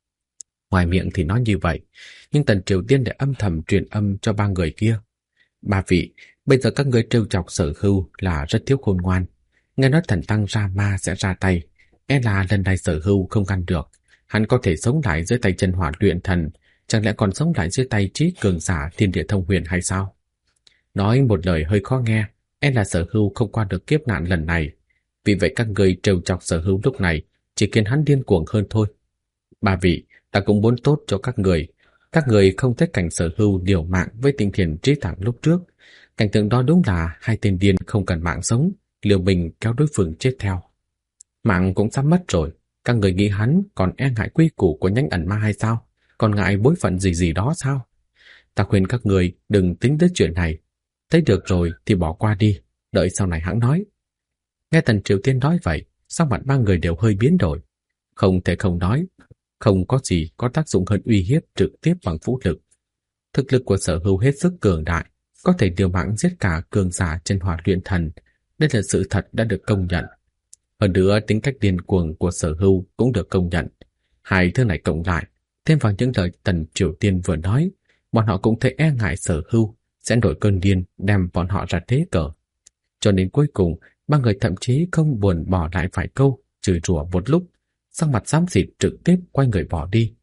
Ngoài miệng thì nói như vậy, nhưng Tần Triều Tiên để âm thầm truyền âm cho ba người kia. Ba vị, bây giờ các người trêu chọc Sở Hưu là rất thiếu khôn ngoan. Nghe nói thần tăng Rama sẽ ra tay, e là lần này Sở Hưu không ngăn được. Hắn có thể sống lại dưới tay chân hỏa luyện thần, chẳng lẽ còn sống lại dưới tay trí cường giả thiên địa thông huyền hay sao? Nói một lời hơi khó nghe, e là Sở Hưu không qua được kiếp nạn lần này. Vì vậy các người trêu chọc Sở Hưu lúc này chỉ khiến hắn điên cuồng hơn thôi. Ba vị, ta cũng muốn tốt cho các người. Các người không thấy cảnh Sở Hưu liều mạng với Tinh Thiền Trí Thẳng lúc trước. Cảnh tượng đó đúng là hai tên điên không cần mạng sống, liều mình kéo đối phương chết theo. Mạng cũng sắp mất rồi, các người nghĩ hắn còn e ngại quy củ của nhánh ẩn ma hay sao? Còn ngại bối phận gì gì đó sao? Ta khuyên các người đừng tính tới chuyện này. Thấy được rồi thì bỏ qua đi, đợi sau này hãng nói. Nghe Tần Triều Tiên nói vậy, sắc mặt ba người đều hơi biến đổi. Không thể không nói, không có gì có tác dụng hơn uy hiếp trực tiếp bằng vũ lực. Thực lực của Sở Hưu hết sức cường đại, có thể liều mạng giết cả cường giả chân hỏa luyện thần. Đây là sự thật đã được công nhận. Hơn nữa tính cách điên cuồng của Sở Hưu cũng được công nhận. Hai thứ này cộng lại, thêm vào những lời Tần Triều Tiên vừa nói, bọn họ cũng thấy e ngại Sở Hưu sẽ nổi cơn điên đem bọn họ ra thế cờ. Cho đến cuối cùng, ba người thậm chí không buồn bỏ lại vài câu, chửi rủa một lúc, sắc mặt xám xịt trực tiếp quay người bỏ đi.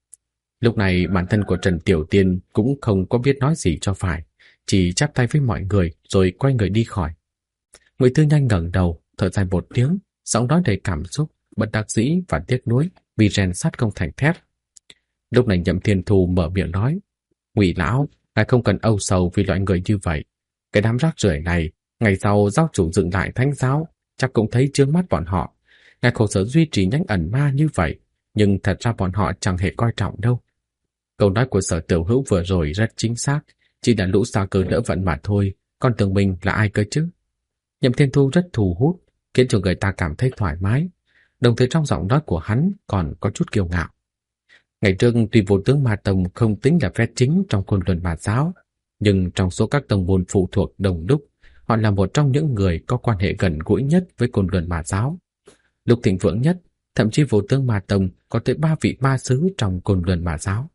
Lúc này bản thân của Trần Tiểu Tiên cũng không có biết nói gì cho phải, chỉ chắp tay với mọi người rồi quay người đi khỏi. Ngụy Tư Nhanh ngẩng đầu, thở dài một tiếng, giọng nói đầy cảm xúc, bất đắc dĩ và tiếc nuối vì rèn sắt không thành thép. Lúc này Nhậm Thiên Thu mở miệng nói: Ngụy lão, ngài không cần âu sầu vì loại người như vậy. Cái đám rác rưởi này, ngày sau giáo chủ dựng lại thánh giáo, chắc cũng thấy chướng mắt bọn họ. Ngài khổ sở duy trì nhánh ẩn ma như vậy, nhưng thật ra bọn họ chẳng hề coi trọng đâu. Câu nói của Sở Tiểu Hữu vừa rồi rất chính xác, chỉ là lũ xa cơ đỡ vận mà thôi, còn tưởng mình là ai cơ chứ? Nhậm Thiên Thu rất thu hút, khiến cho người ta cảm thấy thoải mái, đồng thời trong giọng nói của hắn còn có chút kiêu ngạo. Ngày trước tuy Vô Tướng Ma Tông không tính là phe chính trong Côn Luân Ma Giáo, nhưng trong số các tông môn phụ thuộc đông đúc, họ là một trong những người có quan hệ gần gũi nhất với Côn Luân Ma Giáo. Lúc thịnh vượng nhất, thậm chí Vô Tướng Ma Tông có tới 3 vị ma sứ trong Côn Luân Ma Giáo.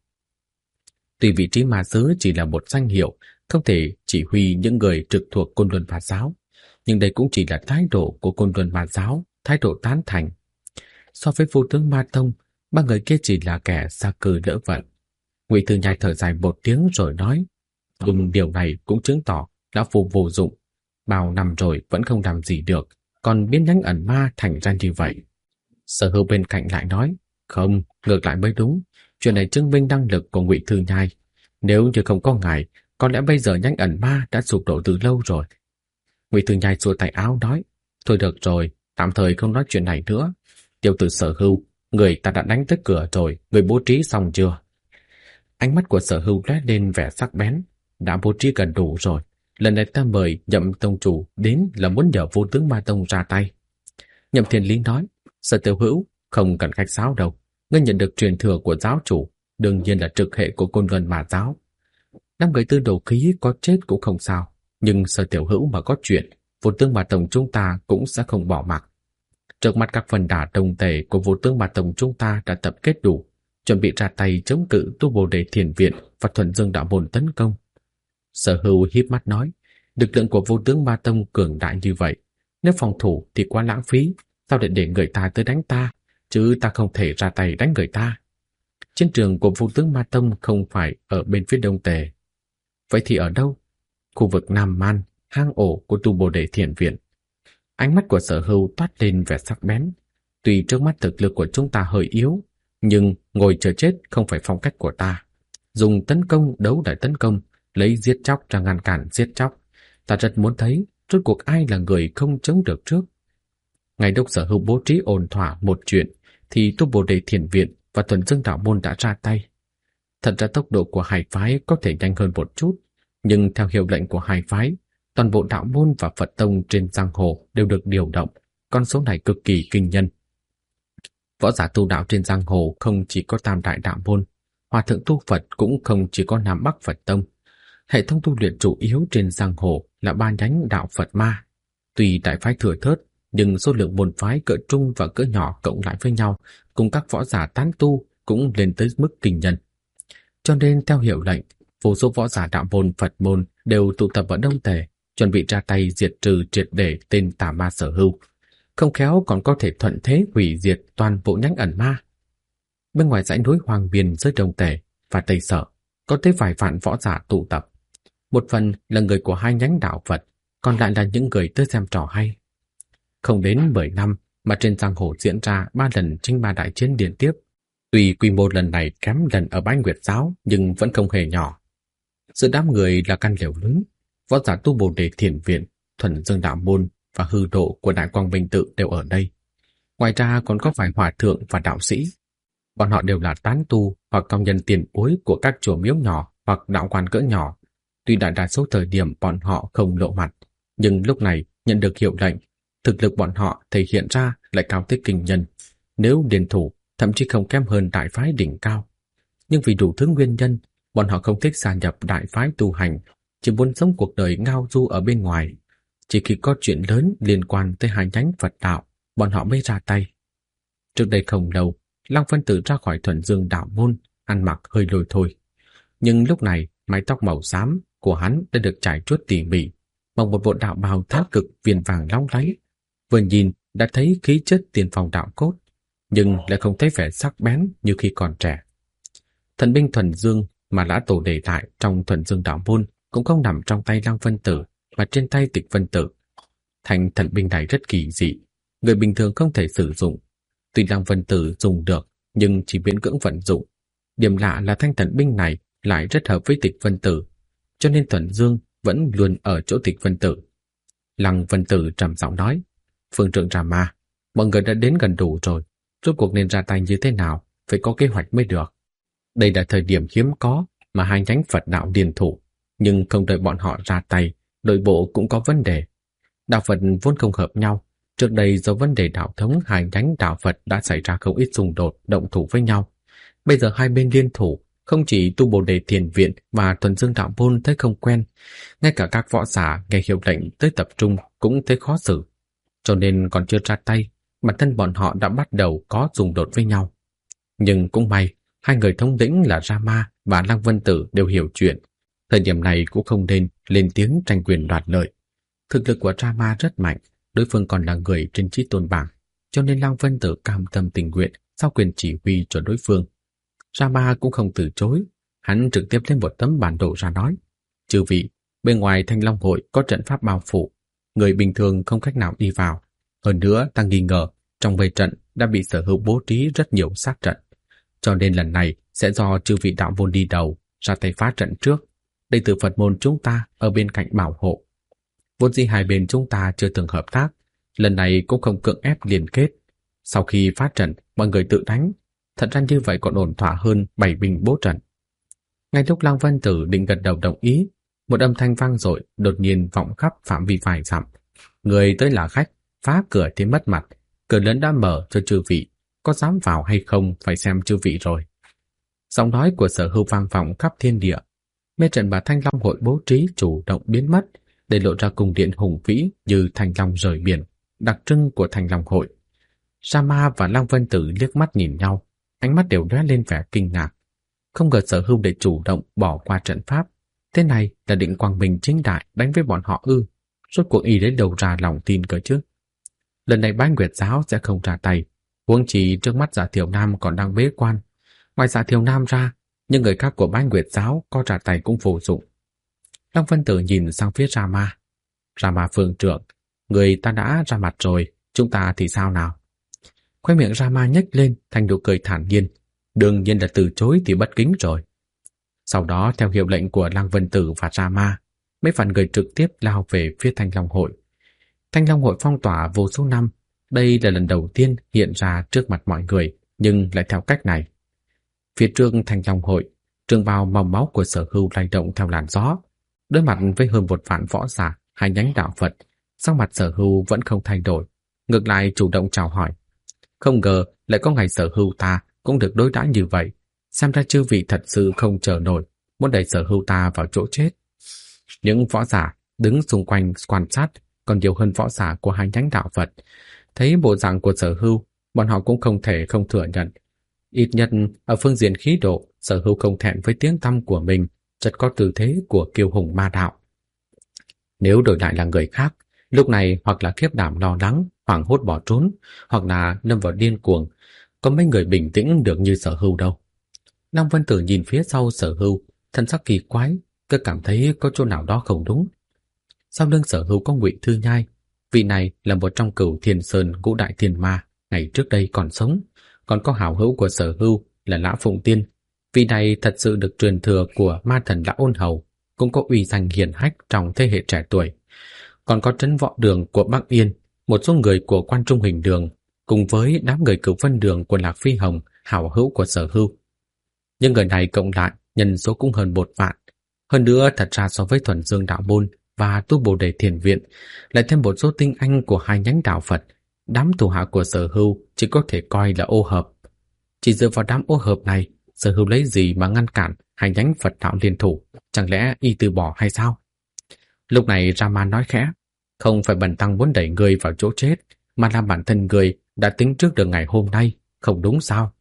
Tuy vị trí ma sứ chỉ là một danh hiệu, không thể chỉ huy những người trực thuộc Côn Luân Ma Giáo, nhưng đây cũng chỉ là thái độ của Côn Luân Ma Giáo, thái độ tán thành. So với Vô Tướng Ma Tông, ba người kia chỉ là kẻ xa cơ đỡ vận. Ngụy Tư Nhai thở dài một tiếng rồi nói: nhưng điều này cũng chứng tỏ lão phu vô dụng, bao năm rồi vẫn không làm gì được, còn biến nhánh ẩn ma thành ra như vậy. Sở Hưu bên cạnh lại nói: không, ngược lại mới đúng. Chuyện này chứng minh năng lực của Ngụy Tư Nhai. Nếu như không có ngài, có lẽ bây giờ nhánh ẩn ma đã sụp đổ từ lâu rồi. Ngụy Tư Nhai xua tay áo nói: thôi được rồi, tạm thời không nói chuyện này nữa. Tiểu tử Sở Hưu, người ta đã đánh tới cửa rồi, người bố trí xong chưa? Ánh mắt của Sở Hưu lóe lên vẻ sắc bén. Đã bố trí gần đủ rồi. Lần này ta mời Nhậm tông chủ đến là muốn nhờ Vô Tướng Ma Tông ra tay. Nhậm Thiên Lý nói: Sở Tiểu Hữu, không cần khách sáo đâu. Ngươi nhận được truyền thừa của giáo chủ, đương nhiên là trực hệ của Côn Luân Ma Giáo. Năm người tư đồ khí có chết cũng không sao, nhưng Sở Tiểu Hữu mà có chuyện, Vô Tướng Ma Tông chúng ta cũng sẽ không bỏ mặc. Trước mặt các phần đả đồng tể của Vô Tướng Ma Tông chúng ta đã tập kết đủ, chuẩn bị ra tay chống cự tu Bồ Đề Thiền Viện và Thuần Dương Đạo Môn tấn công. Sở Hưu híp mắt nói: lực lượng của Vô Tướng Ma Tông cường đại như vậy, nếu phòng thủ thì quá lãng phí, sao để người ta tới đánh ta, chứ ta không thể ra tay đánh người ta. Chiến trường của Vô Tướng Ma Tông không phải ở bên phía đông tề. Vậy thì ở đâu? Khu vực Nam Man, hang ổ của tu Bồ Đề Thiền Viện. Ánh mắt của Sở Hưu toát lên vẻ sắc bén. Tuy trước mắt thực lực của chúng ta hơi yếu, Nhưng ngồi chờ chết không phải phong cách của ta. Dùng tấn công đấu để tấn công, lấy giết chóc ra ngăn cản giết chóc. Ta rất muốn thấy rốt cuộc ai là người không chống được trước. Ngay lúc Sở Hữu bố trí ổn thỏa một chuyện, thì Tu Bồ Đề Thiền Viện và Thuần Dương Đạo Môn đã ra tay. Thật ra tốc độ của hai phái có thể nhanh hơn một chút, nhưng theo hiệu lệnh của hai phái, toàn bộ đạo môn và Phật tông trên giang hồ đều được điều động. Con số này cực kỳ kinh nhân. Võ giả tu đạo trên giang hồ không chỉ có Tam Đại Đạo Môn, Hòa Thượng tu Phật cũng không chỉ có Nam Bắc Phật Tông. Hệ thống tu luyện chủ yếu trên giang hồ là ba nhánh đạo Phật Ma. Tuy đại phái thừa thớt, nhưng số lượng môn phái cỡ trung và cỡ nhỏ cộng lại với nhau, cùng các võ giả tán tu cũng lên tới mức kinh nhân. Cho nên theo hiệu lệnh, vô số võ giả đạo môn Phật môn đều tụ tập ở Đông Tề, chuẩn bị ra tay diệt trừ triệt để tên tà ma Sở Hữu. Không khéo còn có thể thuận thế hủy diệt toàn bộ nhánh ẩn ma. Bên ngoài dãy núi Hoàng Biên dưới Đông Tề và Tây Sở, có tới vài vạn võ giả tụ tập. Một phần là người của hai nhánh đạo Phật, còn lại là những người tới xem trò hay. Không đến 10 năm mà trên giang hồ diễn ra 3 lần chinh ba đại chiến liên tiếp. Tuy quy mô lần này kém lần ở Bái Nguyệt Giáo nhưng vẫn không hề nhỏ. Giữa đám người là căn lều lớn, võ giả Tu Bồ Đề Thiền Viện, Thuần Dương Đạo Môn và hư độ của Đại Quang Minh Tự đều ở đây. Ngoài ra còn có vài hòa thượng và đạo sĩ. Bọn họ đều là tán tu hoặc công nhân tiền bối của các chùa miếu nhỏ hoặc đạo quan cỡ nhỏ. Tuy đại đa số thời điểm bọn họ không lộ mặt, nhưng lúc này nhận được hiệu lệnh, thực lực bọn họ thể hiện ra lại cao tới kinh nhân. Nếu liên thủ, thậm chí không kém hơn đại phái đỉnh cao. Nhưng vì đủ thứ nguyên nhân, bọn họ không thích gia nhập đại phái tu hành, chỉ muốn sống cuộc đời ngao du ở bên ngoài. Chỉ khi có chuyện lớn liên quan tới hai nhánh Phật đạo, bọn họ mới ra tay. Trước đây không lâu, Lăng Vân Tử ra khỏi Thuần Dương Đạo Môn, ăn mặc hơi lôi thôi. Nhưng lúc này, mái tóc màu xám của hắn đã được trải chuốt tỉ mỉ, mặc một bộ đạo bào thái cực viền vàng long lánh. Vừa nhìn đã thấy khí chất tiền phong đạo cốt, nhưng lại không thấy vẻ sắc bén như khi còn trẻ. Thần binh Thuần Dương mà Lã Tổ để lại trong Thuần Dương Đạo Môn cũng không nằm trong tay Lăng Vân Tử mà trên tay Tịch Vân Tử. Thành thần binh này rất kỳ dị, người bình thường không thể sử dụng. Tuy Lăng Vân Tử dùng được, nhưng chỉ miễn cưỡng vận dụng. Điểm lạ là thanh thần binh này lại rất hợp với Tịch Vân Tử, cho nên Thuần Dương vẫn luôn ở chỗ Tịch Vân Tử. Lăng Vân Tử trầm giọng nói: "Phương trượng Rama, mọi người đã đến gần đủ rồi, rốt cuộc nên ra tay như thế nào, phải có kế hoạch mới được. Đây là thời điểm hiếm có mà hai nhánh Phật đạo liên thủ, nhưng không đợi bọn họ ra tay, nội bộ cũng có vấn đề. Đạo Phật vốn không hợp nhau, trước đây do vấn đề đạo thống hai nhánh đạo Phật đã xảy ra không ít xung đột, động thủ với nhau. Bây giờ hai bên liên thủ, không chỉ Tu Bồ Đề Thiền Viện và Thuần Dương Đạo Môn thấy không quen, ngay cả các võ giả nghe hiệu lệnh tới tập trung cũng thấy khó xử. Cho nên còn chưa ra tay, bản thân bọn họ đã bắt đầu có xung đột với nhau. Nhưng cũng may, hai người thống lĩnh là Rama và Lăng Vân Tử đều hiểu chuyện. Thời điểm này cũng không nên lên tiếng tranh quyền đoạt lợi. Thực lực của Rama rất mạnh, đối phương còn là người trên chí tôn bảng, cho nên Lăng Vân Tử cam tâm tình nguyện giao quyền chỉ huy cho đối phương. Rama cũng không từ chối, hắn trực tiếp lên một tấm bản đồ ra nói: "Chư vị, bên ngoài Thanh Long Hội có trận pháp bao phủ, người bình thường không cách nào đi vào. Hơn nữa, ta nghi ngờ trong vây trận đã bị Sở Hữu bố trí rất nhiều sát trận, cho nên lần này sẽ do chư vị đạo môn đi đầu, ra tay phá trận trước. Đệ tử Phật môn chúng ta ở bên cạnh bảo hộ. Vốn dĩ hai bên chúng ta chưa từng hợp tác, lần này cũng không cưỡng ép liên kết. Sau khi phá trận, mọi người tự đánh. Thật ra như vậy còn ổn thỏa hơn bảy binh bố trận." Ngay lúc Lăng Vân Tử định gật đầu đồng ý, một âm thanh vang dội đột nhiên vọng khắp phạm vi vài dặm. "Người tới là khách, phá cửa thì mất mặt. Cửa lớn đã mở cho chư vị, có dám vào hay không phải xem chư vị rồi." Giọng nói của Sở Hữu vang vọng khắp thiên địa. Mê trận mà Thanh Long Hội bố trí chủ động biến mất, để lộ ra cung điện hùng vĩ như Thanh Long rời biển, đặc trưng của Thanh Long Hội. Rama và Lăng Vân Tử liếc mắt nhìn nhau, ánh mắt đều lóe lên vẻ kinh ngạc. Không ngờ Sở Hữu để chủ động bỏ qua trận pháp, thế này là định quang minh chính đại đánh với bọn họ ư? Rốt cuộc y đến đầu ra lòng tin cơ chứ? Lần này Bái Nguyệt Giáo sẽ không ra tay, huống chi trước mắt Dạ Thiều Nam còn đang bế quan. Ngoài Dạ Thiều Nam ra, những người khác của Bái Nguyệt Giáo có ra tay cũng vô dụng. Lăng Vân Tử nhìn sang phía Rama. "Rama phương trưởng, người ta đã ra mặt rồi, chúng ta thì sao nào?" Khóe miệng Rama nhếch lên thành nụ cười thản nhiên. đương nhiên là từ chối thì bất kính rồi. Sau đó theo hiệu lệnh của Lăng Vân Tử và Rama, mấy vạn người trực tiếp lao về phía Thanh Long Hội. Thanh Long Hội phong tỏa vô số năm, đây là lần đầu tiên hiện ra trước mặt mọi người, nhưng lại theo cách này. Phía trước Thanh Long Hội, trường bào màu máu của Sở Hưu lay động theo làn gió, đối mặt với hơn 1 vạn võ giả, 2 nhánh đạo Phật, sắc mặt Sở Hưu vẫn không thay đổi, ngược lại chủ động chào hỏi. Không ngờ lại có ngày Sở Hưu ta cũng được đối đãi như vậy, xem ra chư vị thật sự không chờ nổi, muốn đẩy Sở Hưu ta vào chỗ chết. Những võ giả đứng xung quanh quan sát còn nhiều hơn võ giả của 2 nhánh đạo Phật. Thấy bộ dạng của Sở Hưu, bọn họ cũng không thể không thừa nhận. Ít nhất ở phương diện khí độ, Sở Hưu không thẹn với tiếng tăm của mình, rất có tư thế của kiêu hùng ma đạo. Nếu đổi lại là người khác, lúc này hoặc là khiếp đảm lo lắng, hoảng hốt bỏ trốn, hoặc là lâm vào điên cuồng, có mấy người bình tĩnh được như Sở Hưu đâu. Lăng Vân Tử nhìn phía sau Sở Hưu, thân sắc kỳ quái, cứ cảm thấy có chỗ nào đó không đúng. Sau lưng Sở Hưu có Ngụy Thư Nhai, vị này là một trong Cửu Thiên Sơn Ngũ Đại Thiên Ma, ngày trước đây còn sống, còn có hảo hữu của Sở Hưu là Lã Phụng Tiên, vị này thật sự được truyền thừa của ma thần Lã Ôn Hầu, cũng có uy danh hiển hách trong thế hệ trẻ tuổi. Còn có Trấn Võ Đường của Bắc Yên, một số người của Quan Trung Hình Đường, cùng với đám người Cửu Vân Đường của Lạc Phi Hồng, hảo hữu của Sở Hưu. Nhưng người này cộng lại nhân số cũng hơn 1 vạn. Hơn nữa, thật ra so với Thuần Dương Đạo Môn và Tu Bồ Đề Thiền Viện, lại thêm một số tinh anh của 2 nhánh đạo Phật, đám thủ hạ của Sở Hưu chỉ có thể coi là ô hợp. Chỉ dựa vào đám ô hợp này, Sở Hưu lấy gì mà ngăn cản 2 nhánh Phật đạo liên thủ? Chẳng lẽ y từ bỏ hay sao? Lúc này Rama nói khẽ, không phải bần tăng muốn đẩy người vào chỗ chết, mà là bản thân người đã tính trước được ngày hôm nay, không đúng sao?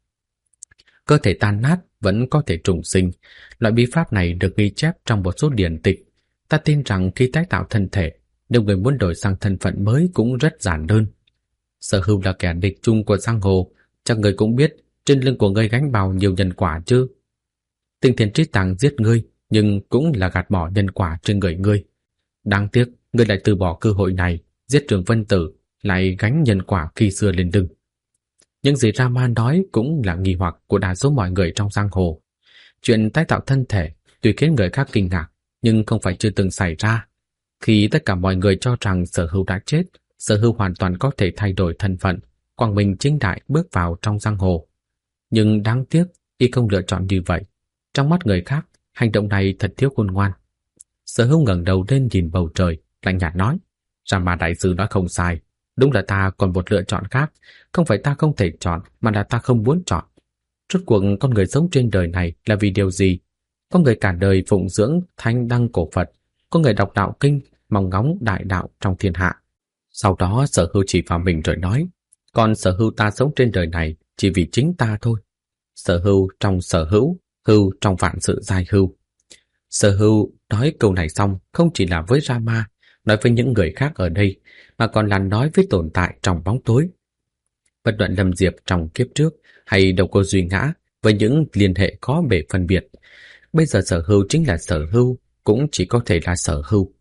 Cơ thể tan nát vẫn có thể trùng sinh. Loại bí pháp này được ghi chép trong một số điển tịch. Ta tin rằng khi tái tạo thân thể, nếu người muốn đổi sang thân phận mới cũng rất giản đơn. Sở Hưu là kẻ địch chung của giang hồ, chắc người cũng biết trên lưng của ngươi gánh bao nhiêu nhân quả chứ. Tinh Thiên Trí Tàng giết ngươi, nhưng cũng là gạt bỏ nhân quả trên người ngươi. Đáng tiếc, ngươi lại từ bỏ cơ hội này, giết Trường Vân Tử, lại gánh nhân quả khi xưa lên lưng. Những gì Rama nói cũng là nghi hoặc của đa số mọi người trong giang hồ. Chuyện tái tạo thân thể tuy khiến người khác kinh ngạc, nhưng không phải chưa từng xảy ra. Khi tất cả mọi người cho rằng Sở Hưu đã chết, Sở Hưu hoàn toàn có thể thay đổi thân phận, quang minh chính đại bước vào trong giang hồ. Nhưng đáng tiếc, y không lựa chọn như vậy. Trong mắt người khác, hành động này thật thiếu khôn ngoan. Sở Hưu ngẩng đầu lên nhìn bầu trời, lạnh nhạt nói, Rama đại sư nói không sai. Đúng là ta còn một lựa chọn khác, không phải ta không thể chọn, mà là ta không muốn chọn. Rốt cuộc con người sống trên đời này là vì điều gì? Có người cả đời phụng dưỡng thanh đăng cổ Phật, có người đọc đạo kinh, mong ngóng đại đạo trong thiên hạ. Sau đó Sở Hưu chỉ vào mình rồi nói, còn Sở Hưu ta sống trên đời này chỉ vì chính ta thôi. Sở hưu trong sở hữu, hưu trong vạn sự giai hưu. Sở Hưu nói câu này xong không chỉ là với Rama, nói với những người khác ở đây, mà còn là nói với tồn tại trong bóng tối. Bất luận Lâm Diệp trong kiếp trước hay Độc Cô Duy Ngã với những liên hệ khó bề phân biệt, bây giờ Sở Hưu chính là Sở Hưu, cũng chỉ có thể là Sở Hưu.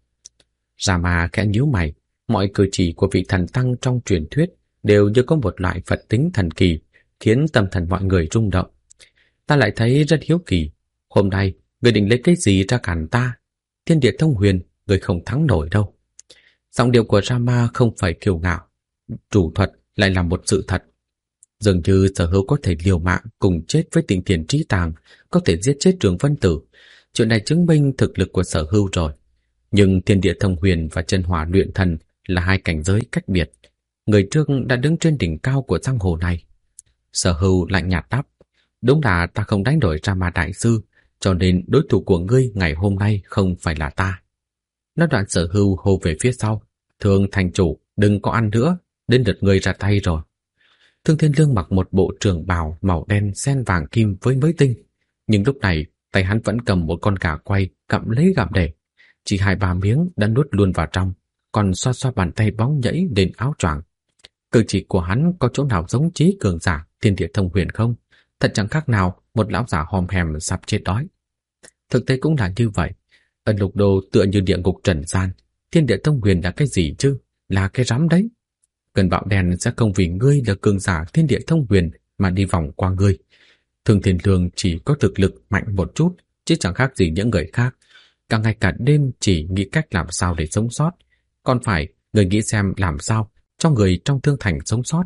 Rama khẽ nhíu mày, mọi cử chỉ của vị thần tăng trong truyền thuyết đều như có một loại Phật tính thần kỳ, khiến tâm thần mọi người rung động. Ta lại thấy rất hiếu kỳ, hôm nay người định lấy cái gì ra cản ta? Thiên địa thông huyền, người không thắng nổi đâu. Giọng điệu của Rama không phải kiêu ngạo, chủ thuật lại là một sự thật. Dường như Sở Hưu có thể liều mạng cùng chết với Tinh Thiên Trí Tàng, có thể giết chết Trường Vân Tử. Chuyện này chứng minh thực lực của Sở Hưu rồi. Nhưng thiên địa thông huyền và chân hỏa luyện thần là hai cảnh giới cách biệt. Người trước đã đứng trên đỉnh cao của giang hồ này. Sở Hưu lạnh nhạt đáp, đúng là ta không đánh đổi Rama đại sư, cho nên đối thủ của ngươi ngày hôm nay không phải là ta. Nói đoạn Sở Hưu hô về phía sau, Thương thành chủ, đừng có ăn nữa, đến lượt ngươi ra tay rồi. Thương Thiên Lương mặc một bộ trường bào màu đen xen vàng kim với mới tinh, nhưng lúc này tay hắn vẫn cầm một con gà quay cặm lấy gặm để, chỉ 2-3 miếng đã nuốt luôn vào trong, còn xoa xoa bàn tay bóng nhẫy lên áo choàng. Cử chỉ của hắn có chỗ nào giống trí cường giả thiên địa thông huyền không? Thật chẳng khác nào một lão giả hòm hèm sắp chết đói. Thực tế cũng là như vậy. Ở lục đô tựa như địa ngục trần gian, thiên địa thông huyền là cái gì chứ? Là cái rắm đấy. Cơn bão đen sẽ không vì ngươi là cường giả thiên địa thông huyền mà đi vòng qua ngươi. Thương Thiên Lương chỉ có thực lực mạnh một chút, chứ chẳng khác gì những người khác. Cả ngày cả đêm chỉ nghĩ cách làm sao để sống sót. Còn phải người nghĩ xem làm sao cho người trong Thương Thành sống sót.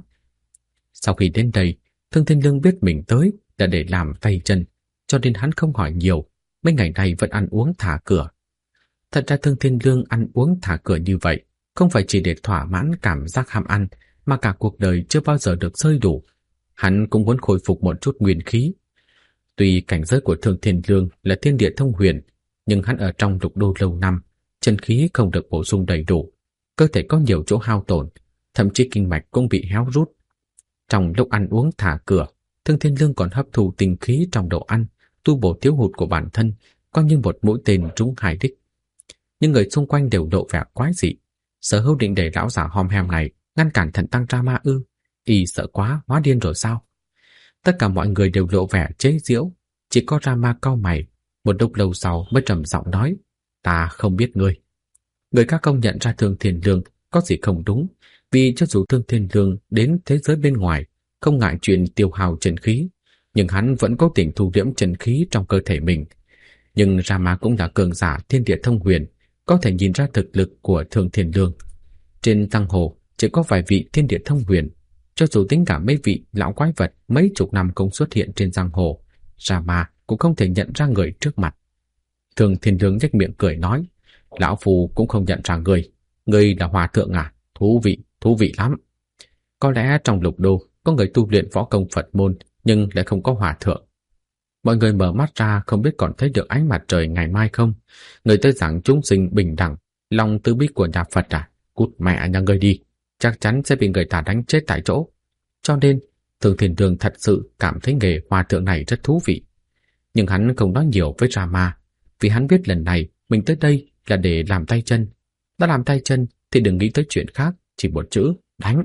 Sau khi đến đây, Thương Thiên Lương biết mình tới là để làm tay chân, cho nên hắn không hỏi nhiều, mấy ngày này vẫn ăn uống thả cửa. Thật ra Thương Thiên Lương ăn uống thả cửa như vậy không phải chỉ để thỏa mãn cảm giác ham ăn, mà cả cuộc đời chưa bao giờ được sơi đủ. Hắn cũng muốn khôi phục một chút nguyên khí. Tuy cảnh giới của Thương Thiên Lương là thiên địa thông huyền, nhưng hắn ở trong lục đô lâu năm, chân khí không được bổ sung đầy đủ, cơ thể có nhiều chỗ hao tổn, thậm chí kinh mạch cũng bị héo rút. Trong lúc ăn uống thả cửa, Thương Thiên Lương còn hấp thu tinh khí trong đồ ăn, tu bổ thiếu hụt của bản thân, coi như một mũi tên trúng hai đích. Nhưng người xung quanh đều lộ vẻ quái dị. Sở Hữu định để lão già hòm hèm này ngăn cản thần tăng Rama ư? Y sợ quá, hóa điên rồi sao? Tất cả mọi người đều lộ vẻ chế giễu, chỉ có Rama cau mày, một lúc lâu sau mới trầm giọng nói: "Ta không biết ngươi." Người khác công nhận ra Thương Thiên Lương có gì không đúng, vì cho dù Thương Thiên Lương đến thế giới bên ngoài không ngại chuyện tiêu hao chân khí, nhưng hắn vẫn cố tình thu liễm chân khí trong cơ thể mình. Nhưng Rama cũng là cường giả thiên địa thông huyền, có thể nhìn ra thực lực của Thương Thiên Lương. Trên giang hồ chỉ có vài vị thiên địa thông huyền, cho dù tính cả mấy vị lão quái vật mấy chục năm không xuất hiện trên giang hồ, Rama cũng không thể nhận ra người trước mặt. Thương Thiên Lương nhếch miệng cười nói: "Lão phù cũng không nhận ra ngươi là hòa thượng à? Thú vị lắm. Có lẽ trong lục đô có người tu luyện võ công Phật môn nhưng lại không có hòa thượng." Mọi người mở mắt ra không biết còn thấy được ánh mặt trời ngày mai không. Người tới giảng chúng sinh bình đẳng, lòng từ bi của nhà Phật à? Cút mẹ nhà ngươi đi, chắc chắn sẽ bị người ta đánh chết tại chỗ. Cho nên Thương Thiên Lương thật sự cảm thấy nghề hòa thượng này rất thú vị. Nhưng hắn không nói nhiều với Rama, vì hắn biết lần này mình tới đây là để làm tay chân. Đã làm tay chân thì đừng nghĩ tới chuyện khác, chỉ một chữ: đánh.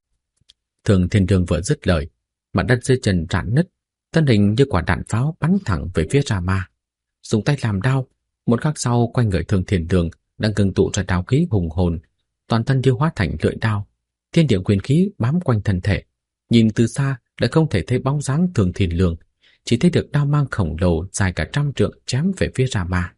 Thương Thiên Lương vừa dứt lời, mặt đất dưới chân rạn nứt, thân hình như quả đạn pháo bắn thẳng về phía Rama. Dùng tay làm đao, một khắc sau quanh người Thương Thiên Lương đang ngưng tụ ra đao khí hùng hồn, toàn thân như hóa thành lưỡi đao, thiên địa nguyên khí bám quanh thân thể. Nhìn từ xa lại không thể thấy bóng dáng Thương Thiên Lương, chỉ thấy được đao mang khổng lồ dài cả 100 trượng chém về phía Rama.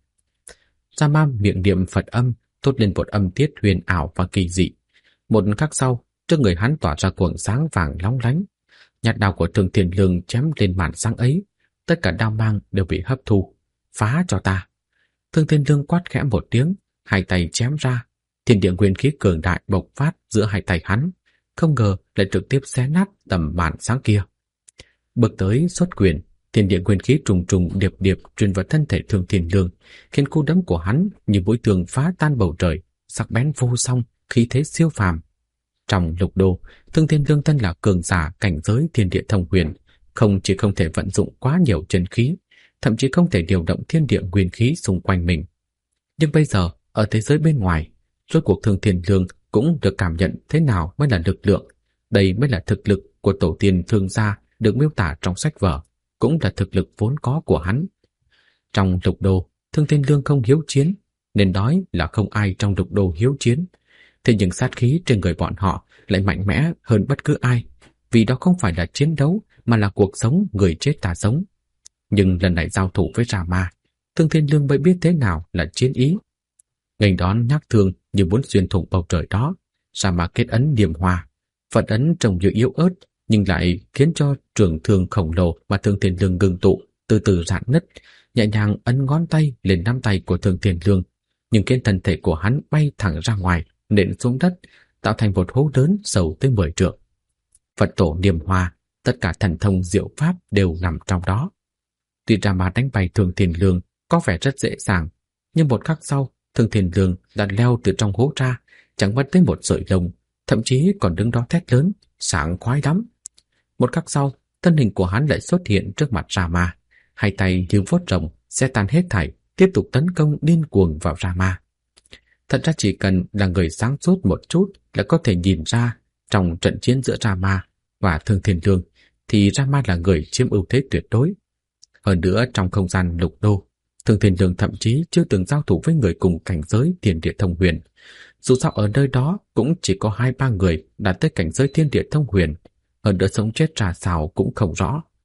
Rama miệng niệm Phật âm, thốt lên một âm tiết huyền ảo và kỳ dị. Một khắc sau, trước người hắn tỏa ra cuồng sáng vàng lóng lánh. Nhát đao của Thương Thiên Lương chém lên màn sáng ấy, tất cả đao mang đều bị hấp thu. "Phá cho ta!" Thương Thiên Lương quát khẽ một tiếng, hai tay chém ra, thiên địa nguyên khí cường đại bộc phát giữa hai tay hắn, không ngờ lại trực tiếp xé nát tầm màn sáng kia. Bước tới xuất quyền, thiên địa nguyên khí trùng trùng điệp điệp truyền vào thân thể Thương Thiên Lương, khiến cú đấm của hắn như mũi thương phá tan bầu trời, sắc bén vô song, khí thế siêu phàm. Trong lục đô, Thương Thiên Lương thân là cường giả cảnh giới thiên địa thông huyền, không chỉ không thể vận dụng quá nhiều chân khí, thậm chí không thể điều động thiên địa nguyên khí xung quanh mình. Nhưng bây giờ, ở thế giới bên ngoài, rốt cuộc Thương Thiên Lương cũng được cảm nhận thế nào mới là lực lượng. Đây mới là thực lực của tổ tiên Thương gia được miêu tả trong sách vở, cũng là thực lực vốn có của hắn. Trong lục đô, Thương Thiên Lương không hiếu chiến, nên nói là không ai trong lục đô hiếu chiến. Thế nhưng sát khí trên người bọn họ lại mạnh mẽ hơn bất cứ ai, vì đó không phải là chiến đấu mà là cuộc sống người chết ta sống. Nhưng lần này giao thủ với Rama, Thương Thiên Lương mới biết thế nào là chiến ý. Nghênh đón nhát thương như muốn xuyên thủng bầu trời đó, Rama kết ấn niệm hòa, Phật ấn trông như yếu ớt nhưng lại khiến cho trường thương khổng lồ mà Thương Thiên Lương ngưng tụ từ từ rạn nứt, nhẹ nhàng ấn ngón tay lên nắm tay của Thương Thiên Lương, nhưng khiến thân thể của hắn bay thẳng ra ngoài, nện xuống đất, tạo thành một hố lớn sâu tới 10 trượng. Phật tổ niệm hòa, tất cả thần thông diệu pháp đều nằm trong đó. Tuy Rama đánh bay Thương Thiên Lương có vẻ rất dễ dàng, nhưng một khắc sau, Thương Thiên Lương đã leo từ trong hố ra, chẳng mất tới một sợi lông, thậm chí còn đứng đó thét lớn, sảng khoái lắm. Một khắc sau, thân hình của hắn lại xuất hiện trước mặt Rama, hai tay như vuốt rồng, sẽ tan hết thảy, tiếp tục tấn công điên cuồng vào Rama. Thật ra chỉ cần là người sáng suốt một chút là có thể nhìn ra trong trận chiến giữa Rama và Thương Thiên Lương thì Rama là người chiếm ưu thế tuyệt đối. Hơn nữa trong không gian lục đô, Thương Thiên Lương thậm chí chưa từng giao thủ với người cùng cảnh giới thiên địa thông huyền. Dù sao ở nơi đó cũng chỉ có 2-3 người đạt tới cảnh giới thiên địa thông huyền, hơn nữa sống chết ra sao cũng không rõ.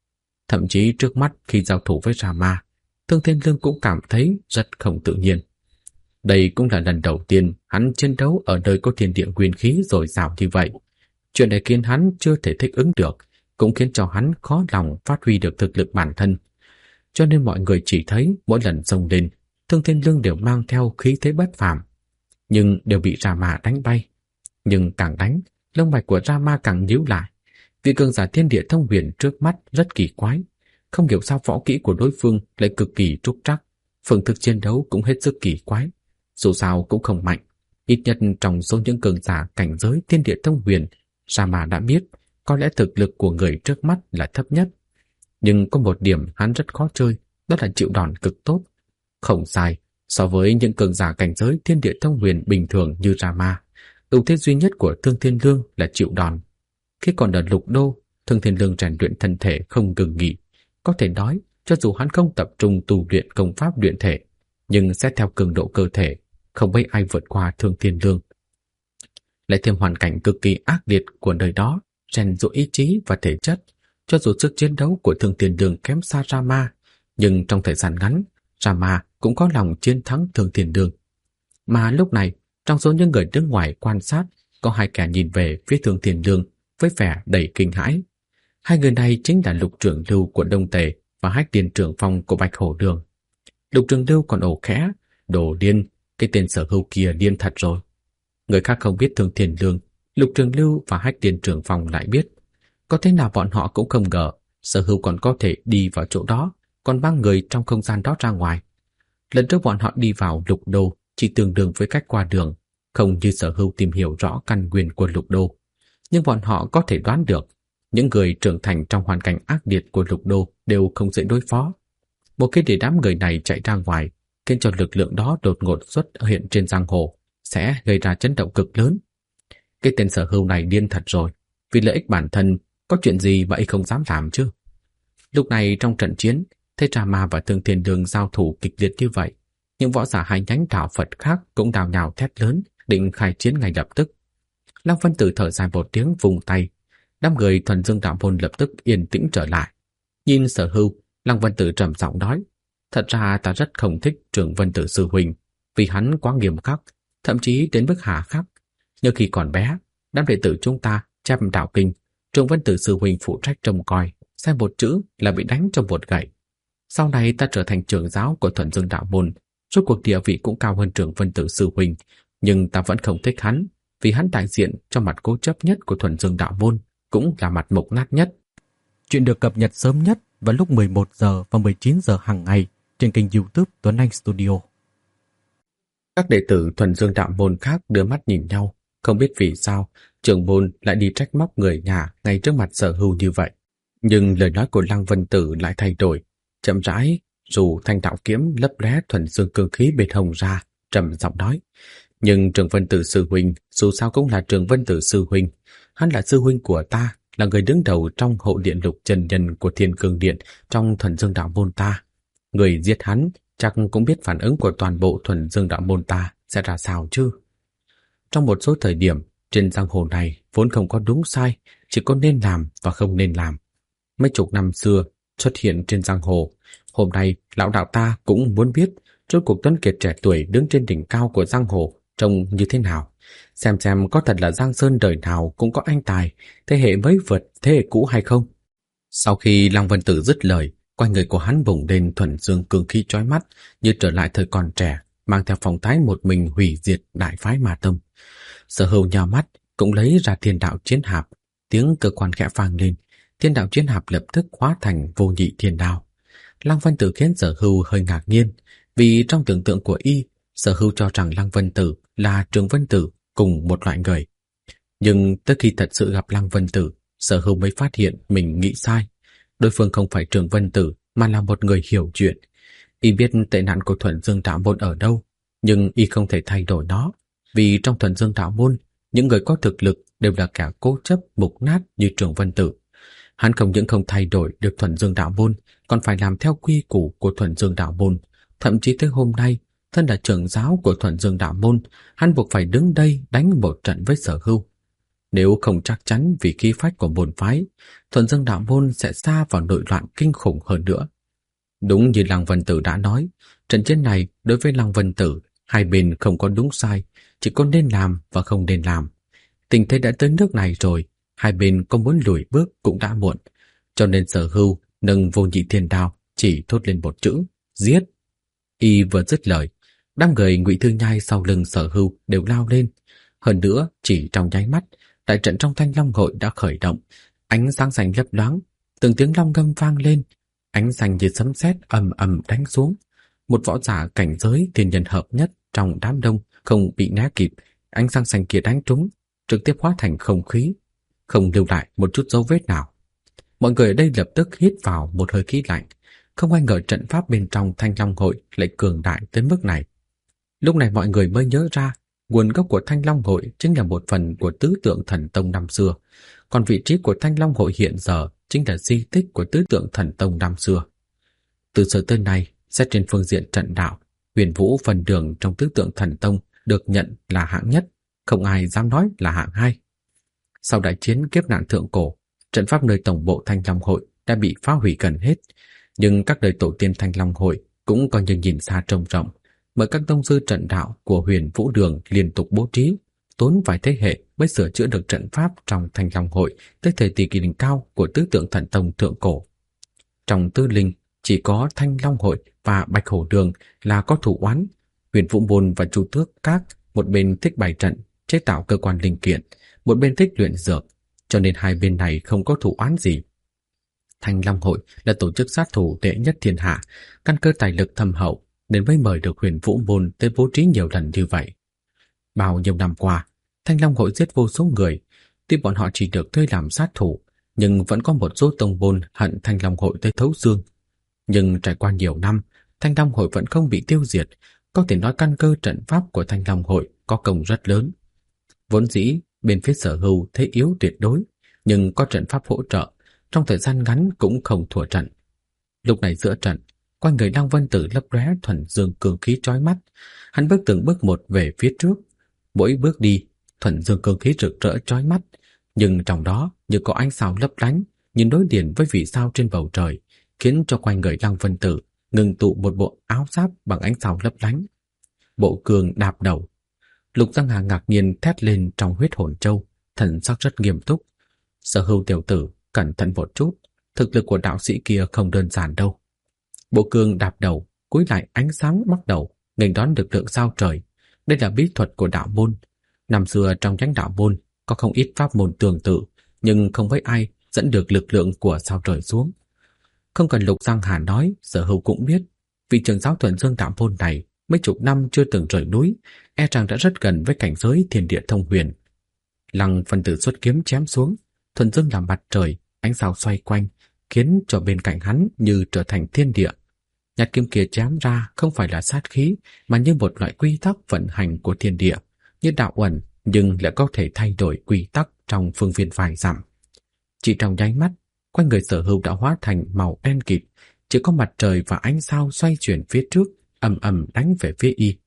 Thậm chí trước mắt khi giao thủ với Rama, Thương Thiên Lương cũng cảm thấy rất không tự nhiên. Đây cũng là lần đầu tiên hắn chiến đấu ở nơi có thiên địa nguyên khí dồi dào như vậy. Chuyện này khiến hắn chưa thể thích ứng được, cũng khiến cho hắn khó lòng phát huy được thực lực bản thân. Cho nên mọi người chỉ thấy mỗi lần xông lên, Thương Thiên Lương đều mang theo khí thế bất phàm, nhưng đều bị Rama đánh bay. Nhưng càng đánh, lông mạch của Rama càng nhíu lại. Vị cường giả thiên địa thông huyền trước mắt rất kỳ quái, không hiểu sao võ kỹ của đối phương lại cực kỳ trúc trắc, phương thức chiến đấu cũng hết sức kỳ quái. Dù sao cũng không mạnh, ít nhất trong số những cường giả cảnh giới thiên địa thông huyền, Rama đã biết có lẽ thực lực của người trước mắt là thấp nhất. Nhưng có một điểm hắn rất khó chơi, đó là chịu đòn cực tốt. Không sai, so với những cường giả cảnh giới thiên địa thông huyền bình thường như Rama, ưu thế duy nhất của Thương Thiên Lương là chịu đòn. Khi còn ở Lục Đô, Thương Thiên Lương rèn luyện thân thể không ngừng nghỉ. Có thể nói, cho dù hắn không tập trung tu luyện công pháp luyện thể, nhưng xét theo cường độ cơ thể, không mấy ai vượt qua Thương Thiên Lương. Lại thêm hoàn cảnh cực kỳ ác liệt của nơi đó, rèn giũa ý chí và thể chất, cho dù sức chiến đấu của Thương Thiên Lương kém xa Rama, nhưng trong thời gian ngắn, Rama cũng có lòng chiến thắng Thương Thiên Lương. Mà lúc này, trong số những người đứng ngoài quan sát, có hai kẻ nhìn về phía Thương Thiên Lương với vẻ đầy kinh hãi. Hai người này chính là Lục Trưởng Lưu của Đông Tề và Hách Điền Trưởng Phong của Bạch Hổ Đường. Lục Trưởng Lưu còn ồ khẽ, đồ điên, cái tên Sở Hưu kia điên thật rồi. Người khác không biết Thương Thiên Lương, Lục Trưởng Lưu và Hách Điền Trưởng Phong lại biết. Có thế nào bọn họ cũng không ngờ Sở Hưu còn có thể đi vào chỗ đó, còn mang người trong không gian đó ra ngoài. Lần trước bọn họ đi vào Lục Đô chỉ tương đương với cách qua đường, không như Sở Hưu tìm hiểu rõ căn nguyên của Lục Đô. Nhưng bọn họ có thể đoán được, những người trưởng thành trong hoàn cảnh ác liệt của Lục Đô đều không dễ đối phó. Một khi để đám người này chạy ra ngoài, khiến cho lực lượng đó đột ngột xuất hiện trên giang hồ, sẽ gây ra chấn động cực lớn. Cái tên Sở Hưu này điên thật rồi, vì lợi ích bản thân, có chuyện gì mà y không dám làm chứ? Lúc này trong trận chiến, thấy Rama và Thương Thiên Lương giao thủ kịch liệt như vậy, những võ giả hai nhánh đạo Phật khác cũng đào nhào thét lớn, định khai chiến ngay lập tức. Lăng Vân Tử thở dài một tiếng vùng tay, đám người Thuần Dương đạo môn lập tức yên tĩnh trở lại. Nhìn Sở Hưu, Lăng Vân Tử trầm giọng nói: "Thật ra ta rất không thích Trường Vân Tử sư huynh, vì hắn quá nghiêm khắc, thậm chí đến mức hà khắc. Nhưng khi còn bé, đám đệ tử chúng ta chép đạo kinh, Trường Vân Tử sư huynh phụ trách trông coi, sai một chữ là bị đánh cho một gậy. Sau này ta trở thành trưởng giáo của Thuần Dương đạo môn, rốt cuộc địa vị cũng cao hơn Trường Vân Tử sư huynh, nhưng ta vẫn không thích hắn, vì hắn đại diện cho mặt cố chấp nhất của Thuần Dương đạo môn, cũng là mặt mục nát nhất." Chuyện được cập nhật sớm nhất vào lúc 11 giờ và 19 giờ hàng ngày trên kênh YouTube Tuấn Anh Studio. Các đệ tử Thuần Dương đạo môn khác đưa mắt nhìn nhau, không biết vì sao trưởng môn lại đi trách móc người nhà ngay trước mặt Sở Hưu như vậy. Nhưng lời nói của Lăng Vân Tử lại thay đổi, chậm rãi dù thanh đạo kiếm lấp lóe thuần dương cương khí bên hông ra, trầm giọng nói: "Nhưng Trường Vân Tử sư huynh dù sao cũng là Trường Vân Tử sư huynh, hắn là sư huynh của ta, là người đứng đầu trong hậu điện lục chân nhân của Thiên Cương Điện trong Thuần Dương đạo môn ta. Người giết hắn chắc cũng biết phản ứng của toàn bộ Thuần Dương đạo môn ta sẽ ra sao chứ?" Trong một số thời điểm, trên giang hồ này vốn không có đúng sai, chỉ có nên làm và không nên làm. Mấy chục năm xưa xuất hiện trên giang hồ, hôm nay lão đạo ta cũng muốn biết rốt cuộc Tuấn Kiệt trẻ tuổi đứng trên đỉnh cao của giang hồ trông như thế nào, xem có thật là Giang Sơn đời nào cũng có anh tài, thế hệ mới vượt thế hệ cũ hay không. Sau khi Lăng Vân Tử dứt lời, quanh người của hắn bùng lên thuần dương cương khí chói mắt, như trở lại thời còn trẻ, mang theo phong thái một mình hủy diệt đại phái Ma Tông. Sở Hưu nhào mắt, cũng lấy ra Thiên Đạo Chiến Hạp, tiếng cơ quan khẽ vang lên, Thiên Đạo Chiến Hạp lập tức hóa thành vô nhị thiên đao. Lăng Vân Tử khiến Sở Hưu hơi ngạc nhiên, vì trong tưởng tượng của y, Sở Hưu cho rằng Lăng Vân Tử là Trường Vân Tử cùng một loại người. Nhưng tới khi thật sự gặp Lăng Vân Tử, Sở Hưu mới phát hiện mình nghĩ sai. Đối phương không phải Trường Vân Tử mà là một người hiểu chuyện. Y biết tệ nạn của Thuần Dương đạo môn ở đâu, nhưng y không thể thay đổi nó, vì trong Thuần Dương đạo môn, những người có thực lực đều là kẻ cố chấp mục nát như Trường Vân Tử. Hắn không những không thay đổi được Thuần Dương đạo môn, còn phải làm theo quy củ của Thuần Dương đạo môn. Thậm chí tới hôm nay, thân là trưởng giáo của Thuần Dương đạo môn, hắn buộc phải đứng đây đánh một trận với Sở Hưu. Nếu không chắc chắn vì khí phách của môn phái, Thuần Dương đạo môn sẽ xa vào nội loạn kinh khủng hơn nữa. Đúng như Lăng Vân Tử đã nói, trận chiến này đối với Lăng Vân Tử, hai bên không có đúng sai, chỉ có nên làm và không nên làm. Tình thế đã tới nước này rồi, hai bên có muốn lùi bước cũng đã muộn, cho nên Sở Hưu nâng Vô Nhị Thiên Đao chỉ thốt lên một chữ: giết. Y vừa dứt lời, đám người Ngụy Thư Nhai sau lưng Sở Hưu đều lao lên. Hơn nữa, chỉ trong nháy mắt, đại trận trong Thanh Long Hội đã khởi động, ánh sáng xanh lấp loáng, từng tiếng long ngâm vang lên, ánh xanh như sấm sét ầm ầm đánh xuống. Một võ giả cảnh giới thiên nhân hợp nhất trong đám đông không bị né kịp, ánh sáng xanh kia đánh trúng, trực tiếp hóa thành không khí, không lưu lại một chút dấu vết nào. Mọi người ở đây lập tức hít vào một hơi khí lạnh, không ai ngờ trận pháp bên trong Thanh Long Hội lại cường đại tới mức này. Lúc này mọi người mới nhớ ra, nguồn gốc của Thanh Long Hội chính là một phần của Tứ Tượng Thần Tông năm xưa, còn vị trí của Thanh Long Hội hiện giờ chính là di tích của Tứ Tượng Thần Tông năm xưa. Từ xưa tới nay, xét trên phương diện trận đạo, Huyền Vũ phần đường trong Tứ Tượng Thần Tông được nhận là hạng nhất, không ai dám nói là hạng hai. Sau đại chiến kiếp nạn thượng cổ, trận pháp nơi tổng bộ Thanh Long Hội đã bị phá hủy gần hết, nhưng các đời tổ tiên Thanh Long Hội cũng coi như nhìn xa trông rộng, bởi các tông sư trận đạo của Huyền Vũ đường liên tục bố trí, tốn vài thế hệ mới sửa chữa được trận pháp trong Thanh Long Hội tới thời kỳ đỉnh cao của Tứ Tượng Thần Tông thượng cổ. Trong Tứ Linh, chỉ có Thanh Long Hội và Bạch Hổ đường là có thủ oán. Huyền Vũ môn và Chu Tước các một bên thích bày trận, chế tạo cơ quan linh kiện, một bên thích luyện dược, cho nên hai bên này không có thủ oán gì. Thanh Long Hội là tổ chức sát thủ đệ nhất thiên hạ, căn cơ tài lực thâm hậu nên mới mời được Huyền Vũ môn tới bố trí nhiều lần như vậy. Bao nhiêu năm qua, Thanh Long Hội giết vô số người, tuy bọn họ chỉ được thuê làm sát thủ, nhưng vẫn có một số tông môn hận Thanh Long Hội tới thấu xương. Nhưng trải qua nhiều năm, Thanh Long Hội vẫn không bị tiêu diệt, có thể nói căn cơ trận pháp của Thanh Long Hội có công rất lớn. Vốn dĩ, bên phía Sở Hưu thế yếu tuyệt đối, nhưng có trận pháp hỗ trợ, trong thời gian ngắn cũng không thua trận. Lúc này giữa trận, quanh người Lăng Vân Tử lấp lóe thuần dương cương khí chói mắt, hắn bước từng bước một về phía trước. Mỗi bước đi, thuần dương cương khí rực rỡ chói mắt, nhưng trong đó như có ánh sao lấp lánh, nhìn đối điển với vì sao trên bầu trời, khiến cho quanh người Lăng Vân Tử ngừng tụ một bộ áo giáp bằng ánh sao lấp lánh. Bộ cương đạp đầu. Lục Giang Hà ngạc nhiên thét lên trong huyết hồn châu, thần sắc rất nghiêm túc. Sở Hưu tiểu tử, cẩn thận một chút, thực lực của đạo sĩ kia không đơn giản đâu. Bộ cương đạp đầu, cúi lại ánh sáng bắt đầu, nghênh đón lực lượng sao trời. Đây là bí thuật của đạo môn. Năm xưa trong nhánh đạo môn có không ít pháp môn tương tự, nhưng không với ai dẫn được lực lượng của sao trời xuống. Không cần Lục Giang Hà nói, Sở Hưu cũng biết, vị trưởng giáo Thuần Dương đạo môn này mấy chục năm chưa từng rời núi, e rằng đã rất gần với cảnh giới thiên địa thông huyền. Lăng Vân Tử xuất kiếm chém xuống, Thuần Dương làm mặt trời, ánh sao xoay quanh, khiến cho bên cạnh hắn như trở thành thiên địa. Nhát kiếm kia chém ra không phải là sát khí, mà như một loại quy tắc vận hành của thiên địa, như đạo uẩn nhưng lại có thể thay đổi quy tắc trong phương viên vài dặm. Chỉ trong nháy mắt, quanh người Sở Hưu đã hóa thành màu đen kịt, chỉ có mặt trời và ánh sao xoay chuyển phía trước, ầm ầm đánh về phía y.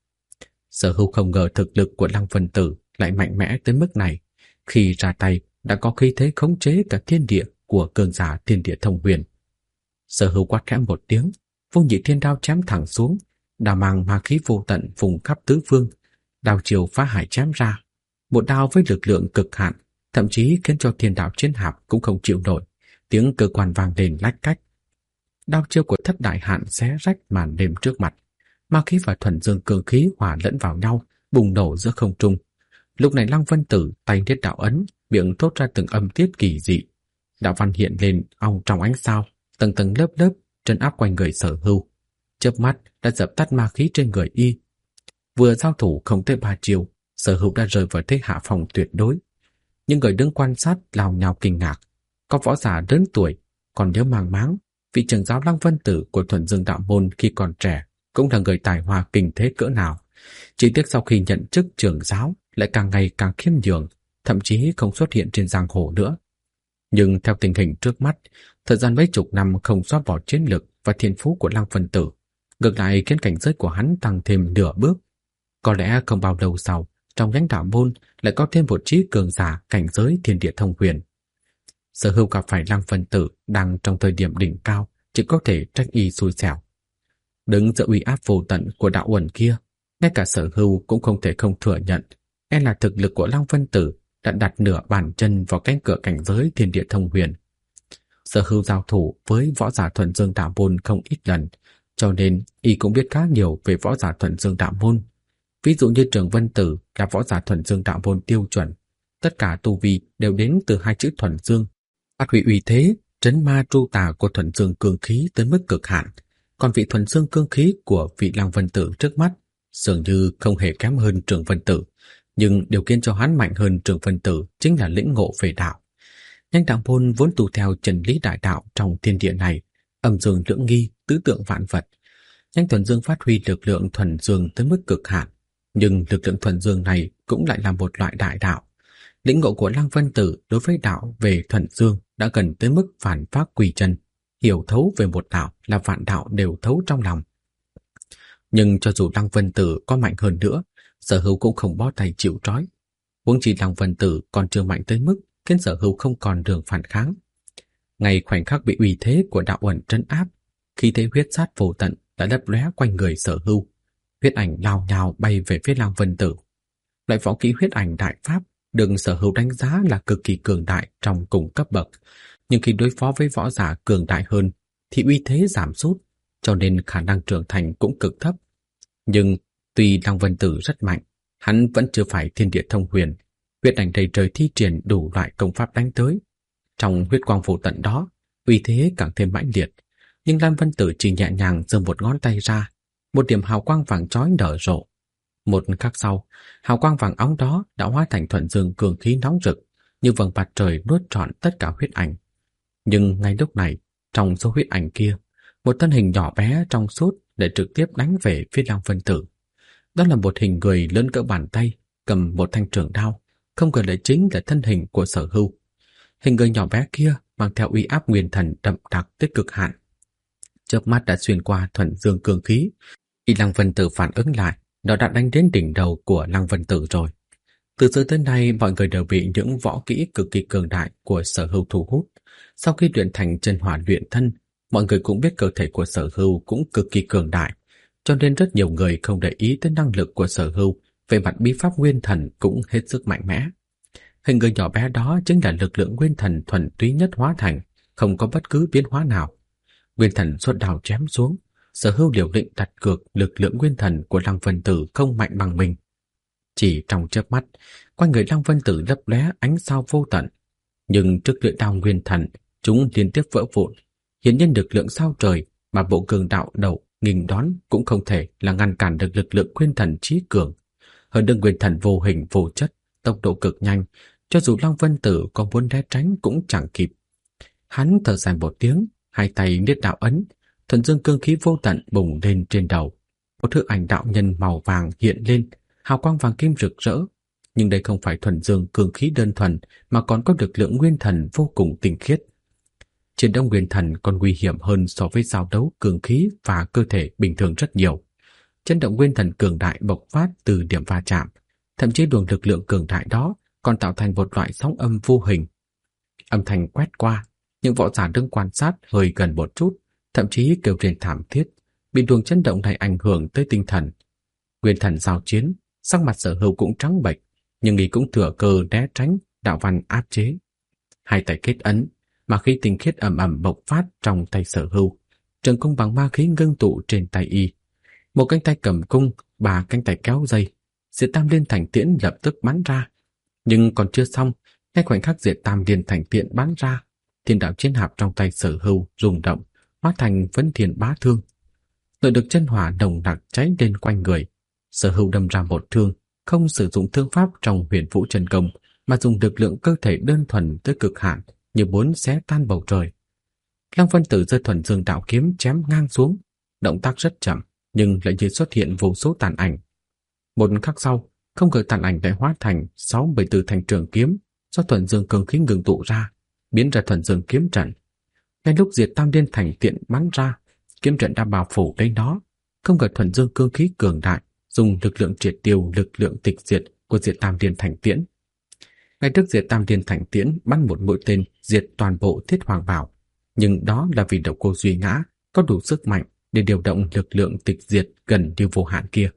Sở Hưu không ngờ thực lực của Lăng Vân Tử lại mạnh mẽ tới mức này, khi ra tay đã có khí thế khống chế cả thiên địa của cường giả thiên địa thông huyền. Sở Hưu quát khẽ một tiếng, Vô Nhị Thiên Đao chém thẳng xuống, đao mang ma khí vô tận vùng khắp tứ phương, đao chiều phá hải chém ra, một đao với lực lượng cực hạn, thậm chí khiến cho thiên đạo chiến hạp cũng không chịu nổi, tiếng cơ quan vang lên lách cách. Đao chiêu của Thất Đại Hạn xé rách màn đêm trước mặt, ma khí và thuần dương cương khí hòa lẫn vào nhau, bùng nổ giữa không trung. Lúc này Lăng Vân Tử tay niết đạo ấn, miệng thốt ra từng âm tiết kỳ dị. Đạo văn hiện lên ong trong ánh sao, tầng tầng lớp lớp trấn áp quanh người Sở Hưu. Chớp mắt đã dập tắt ma khí trên người y. Vừa giao thủ không tới 3 chiều, Sở Hưu đã rơi vào thế hạ phòng tuyệt đối. Nhưng người đứng quan sát lao nhao kinh ngạc. Có võ giả lớn tuổi, còn nhớ màng máng, vị trưởng giáo Lăng Vân Tử của Thuần Dương đạo môn khi còn trẻ cũng là người tài hoa kinh thế cỡ nào. Chỉ tiếc sau khi nhận chức trưởng giáo lại càng ngày càng khiêm nhường, thậm chí không xuất hiện trên giang hồ nữa. Nhưng theo tình hình trước mắt, thời gian mấy chục năm không xóa bỏ chiến lực và thiên phú của Lăng Vân Tử, ngược lại khiến cảnh giới của hắn tăng thêm nửa bước. Có lẽ không bao lâu sau, trong nhánh đạo môn lại có thêm một trí cường giả cảnh giới thiên địa thông huyền. Sở Hưu gặp phải Lăng Vân Tử đang trong thời điểm đỉnh cao, chỉ có thể trách y xui xẻo. Đứng giữa uy áp vô tận của đạo uẩn kia, ngay cả Sở Hưu cũng không thể không thừa nhận, e là thực lực của Lăng Vân Tử đã đặt nửa bàn chân vào cánh cửa cảnh giới thiên địa thông huyền. Sở Hưu giao thủ với võ giả thuần dương đạo môn không ít lần, cho nên y cũng biết khá nhiều về võ giả thuần dương đạo môn. Ví dụ như Trường Vân Tử là võ giả thuần dương đạo môn tiêu chuẩn, tất cả tu vi đều đến từ hai chữ thuần dương, phát huy uy thế trấn ma tru tà của thuần dương cương khí tới mức cực hạn. Còn vị thuần dương cương khí của vị Lăng Vân Tử trước mắt dường như không hề kém hơn Trường Vân Tử, nhưng điều khiến cho hắn mạnh hơn Trường Vân Tử chính là lĩnh ngộ về đạo. Nhánh đạo môn vốn tu theo chân lý đại đạo trong thiên địa này, âm dương lưỡng nghi, tứ tượng vạn vật. Nhánh thuần dương phát huy lực lượng thuần dương tới mức cực hạn, nhưng lực lượng thuần dương này cũng lại là một loại đại đạo. Lĩnh ngộ của Lăng Vân Tử đối với đạo về thuần dương đã gần tới mức phản phác quỷ chân, hiểu thấu về một đạo là vạn đạo đều thấu trong lòng. Nhưng cho dù Lăng Vân Tử có mạnh hơn nữa, Sở Hưu cũng không bó tay chịu trói. Huống chi Lăng Vân Tử còn chưa mạnh tới mức khiến Sở Hưu không còn đường phản kháng. Ngay khoảnh khắc bị uy thế của đạo uẩn trấn áp, khí thế huyết sát vô tận đã lấp lóe quanh người Sở Hưu. Huyết ảnh lao nhào bay về phía Lăng Vân Tử. Loại võ kỹ huyết ảnh đại pháp được Sở Hưu đánh giá là cực kỳ cường đại trong cùng cấp bậc, nhưng khi đối phó với võ giả cường đại hơn thì uy thế giảm sút, cho nên khả năng trưởng thành cũng cực thấp. Nhưng tuy Lăng Vân Tử rất mạnh, hắn vẫn chưa phải thiên địa thông huyền. Huyết ảnh đầy trời thi triển đủ loại công pháp đánh tới. Trong huyết quang vô tận đó, uy thế càng thêm mãnh liệt. Nhưng Lăng Vân Tử chỉ nhẹ nhàng giơ một ngón tay ra, một điểm hào quang vàng chói nở rộ. Một khắc sau, hào quang vàng óng đó đã hóa thành thuần dương cường khí nóng rực, như vầng mặt trời nuốt trọn tất cả huyết ảnh. Nhưng ngay lúc này, trong số huyết ảnh kia, một thân hình nhỏ bé trong suốt để trực tiếp đánh về phía Lăng Vân Tử. Đó là một hình người lớn cỡ bàn tay, cầm một thanh trường đao, không ngờ lại chính là thân hình của Sở Hưu. Hình người nhỏ bé kia mang theo uy áp nguyên thần đậm đặc tới cực hạn. Chớp mắt đã xuyên qua thuần dương cường khí. Khi Lăng Vân Tử phản ứng lại, nó đã đánh đến đỉnh đầu của Lăng Vân Tử rồi. Từ xưa tới nay, mọi người đều bị những võ kỹ cực kỳ cường đại của Sở Hưu thu hút. Sau khi luyện thành chân hỏa luyện thân, mọi người cũng biết cơ thể của Sở Hưu cũng cực kỳ cường đại, cho nên rất nhiều người không để ý tới năng lực của Sở Hưu về mặt bí pháp nguyên thần cũng hết sức mạnh mẽ. Hình người nhỏ bé đó chính là lực lượng nguyên thần thuần túy nhất hóa thành, không có bất cứ biến hóa nào. Nguyên thần xuất đao chém xuống, Sở Hưu liều định đặt cược lực lượng nguyên thần của Lăng Vân Tử không mạnh bằng mình. Chỉ trong chớp mắt, quanh người Lăng Vân Tử lấp lóe ánh sao vô tận, nhưng trước lưỡi đao nguyên thần, chúng liên tiếp vỡ vụn. Hiển nhiên lực lượng sao trời mà bộ cường đạo đầu nghênh đón cũng không thể là ngăn cản được lực lượng nguyên thần trí cường. Hơn nữa nguyên thần vô hình vô chất, tốc độ cực nhanh, cho dù Lăng Vân Tử có muốn né tránh cũng chẳng kịp. Hắn thở dài một tiếng, hai tay niết đạo ấn, thuần dương cương khí vô tận bùng lên trên đầu. Một hư ảnh đạo nhân màu vàng hiện lên, hào quang vàng kim rực rỡ. Nhưng đây không phải thuần dương cương khí đơn thuần, mà còn có lực lượng nguyên thần vô cùng tinh khiết. Chiến đấu nguyên thần còn nguy hiểm hơn so với giao đấu cường khí và cơ thể bình thường rất nhiều. Chấn động nguyên thần cường đại bộc phát từ điểm va chạm, thậm chí luồng lực lượng cường đại đó còn tạo thành một loại sóng âm vô hình. Âm thanh quét qua, những võ giả đứng quan sát hơi gần một chút, thậm chí kêu rên thảm thiết, bị luồng chấn động này ảnh hưởng tới tinh thần. Nguyên thần giao chiến, sắc mặt Sở Hưu cũng trắng bệch, nhưng y cũng thừa cơ né tránh đạo văn áp chế. Hai tay kết ấn, mà khí tinh khiết ầm ầm bộc phát trong tay Sở Hưu, trường cung bằng ma khí ngưng tụ trên tay y. Một cánh tay cầm cung, ba cánh tay kéo dây, Diệt Tam Liên Thành Tiễn lập tức bắn ra. Nhưng còn chưa xong, ngay khoảnh khắc Diệt Tam Liên Thành Tiễn bắn ra, thiên đạo chiến hạp trong tay Sở Hưu rung động, hóa thành Vấn Thiên Bá Thương. Nội lực chân hỏa nồng nặc cháy lên quanh người. Sở Hưu đâm ra một thương, không sử dụng thương pháp trong Huyền Vũ Chân Công, mà dùng lực lượng cơ thể đơn thuần tới cực hạn, như muốn xé tan bầu trời. Lăng Vân Tử giơ thuần dương đạo kiếm chém ngang xuống, động tác rất chậm, nhưng lại như xuất hiện vô số tàn ảnh. Một khắc sau, không ngờ tàn ảnh lại hóa thành 64 thanh trường kiếm do thuần dương cường khí ngưng tụ ra, biến ra thuần dương kiếm trận. Ngay lúc Diệt Tam Liên Thành Tiễn bắn ra, kiếm trận đã bao phủ lấy nó. Không ngờ thuần dương cương khí cường đại, dùng lực lượng triệt tiêu lực lượng tịch diệt của Diệt Tam Điên Thành Tiễn. Ngay trước Diệt Tam Điên Thành Tiễn bắn một mũi tên diệt toàn bộ Thiết Hoàng Bảo, nhưng đó là vì Độc Cô Duy Ngã có đủ sức mạnh để điều động lực lượng tịch diệt gần như vô hạn kia.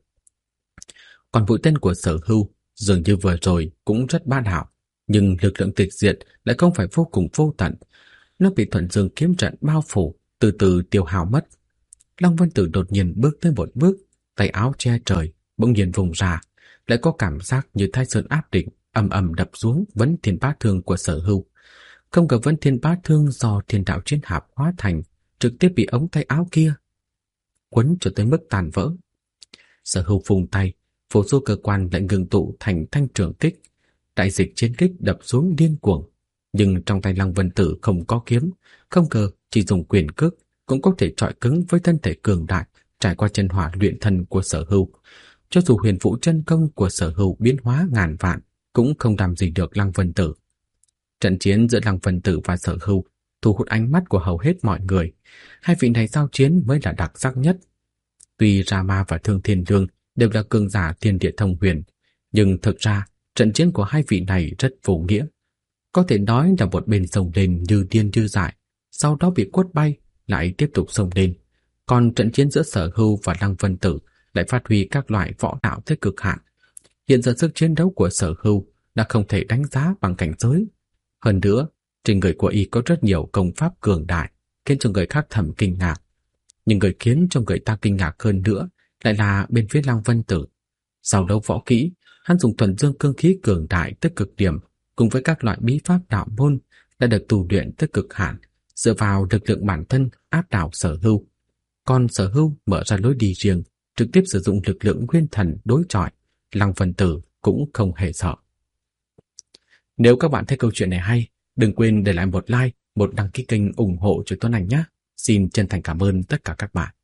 Còn mũi tên của Sở Hưu dường như vừa rồi cũng rất bá đạo, nhưng lực lượng tịch diệt lại không phải vô cùng vô tận. Nó bị Thuận Dương kiếm trận bao phủ, từ từ tiêu hao mất. Long Vân Tử đột nhiên bước tới một bước, tay áo che trời, bỗng nhiên vùng ra, lại có cảm giác như Thái Sơn áp đỉnh, ầm ầm đập xuống Vấn Thiên Bá Thương của Sở Hưu. Không ngờ Vấn Thiên Bá Thương do Thiên Đạo Chiến Hạp hóa thành, trực tiếp bị ống tay áo kia quấn cho tới mức tàn vỡ. Sở Hưu phùng tay, vô số cơ quan lại ngừng tụ thành thanh trường kích, đại dịch chiến kích đập xuống điên cuồng. Nhưng trong tay Lăng Vân Tử không có kiếm, không ngờ chỉ dùng quyền cước cũng có thể chọi cứng với thân thể cường đại trải qua chân hỏa luyện thân của Sở Hưu. Cho dù huyền vũ chân công của Sở Hưu biến hóa ngàn vạn, cũng không làm gì được Lăng Vân Tử. Trận chiến giữa Lăng Vân Tử và Sở Hưu thu hút ánh mắt của hầu hết mọi người. Hai vị này giao chiến mới là đặc sắc nhất. Tuy Rama và Thương Thiên Lương đều là cường giả thiên địa thông huyền, nhưng thực ra trận chiến của hai vị này rất vô nghĩa. Có thể nói là một bên xông lên như điên như dại, sau đó bị quất bay, lại tiếp tục xông lên. Còn trận chiến giữa Sở Hưu và Lăng Vân Tử lại phát huy các loại võ đạo tới cực hạn. Hiện giờ sức chiến đấu của Sở Hưu đã không thể đánh giá bằng cảnh giới. Hơn nữa, trên người của y có rất nhiều công pháp cường đại, khiến cho người khác thầm kinh ngạc. Nhưng người khiến cho người ta kinh ngạc hơn nữa lại là bên phía Lăng Vân Tử. Sau đấu võ kỹ, hắn dùng thuần dương cương khí cường đại tới cực điểm, cùng với các loại bí pháp đạo môn đã được tu luyện tới cực hạn, dựa vào lực lượng bản thân áp đảo Sở Hưu. Còn Sở Hưu mở ra lối đi riêng, trực tiếp sử dụng lực lượng nguyên thần đối chọi, Lăng Vân Tử cũng không hề sợ. Nếu các bạn thấy câu chuyện này hay, đừng quên để lại một like, một đăng ký kênh ủng hộ cho Tuấn Anh nhé. Xin chân thành cảm ơn tất cả các bạn.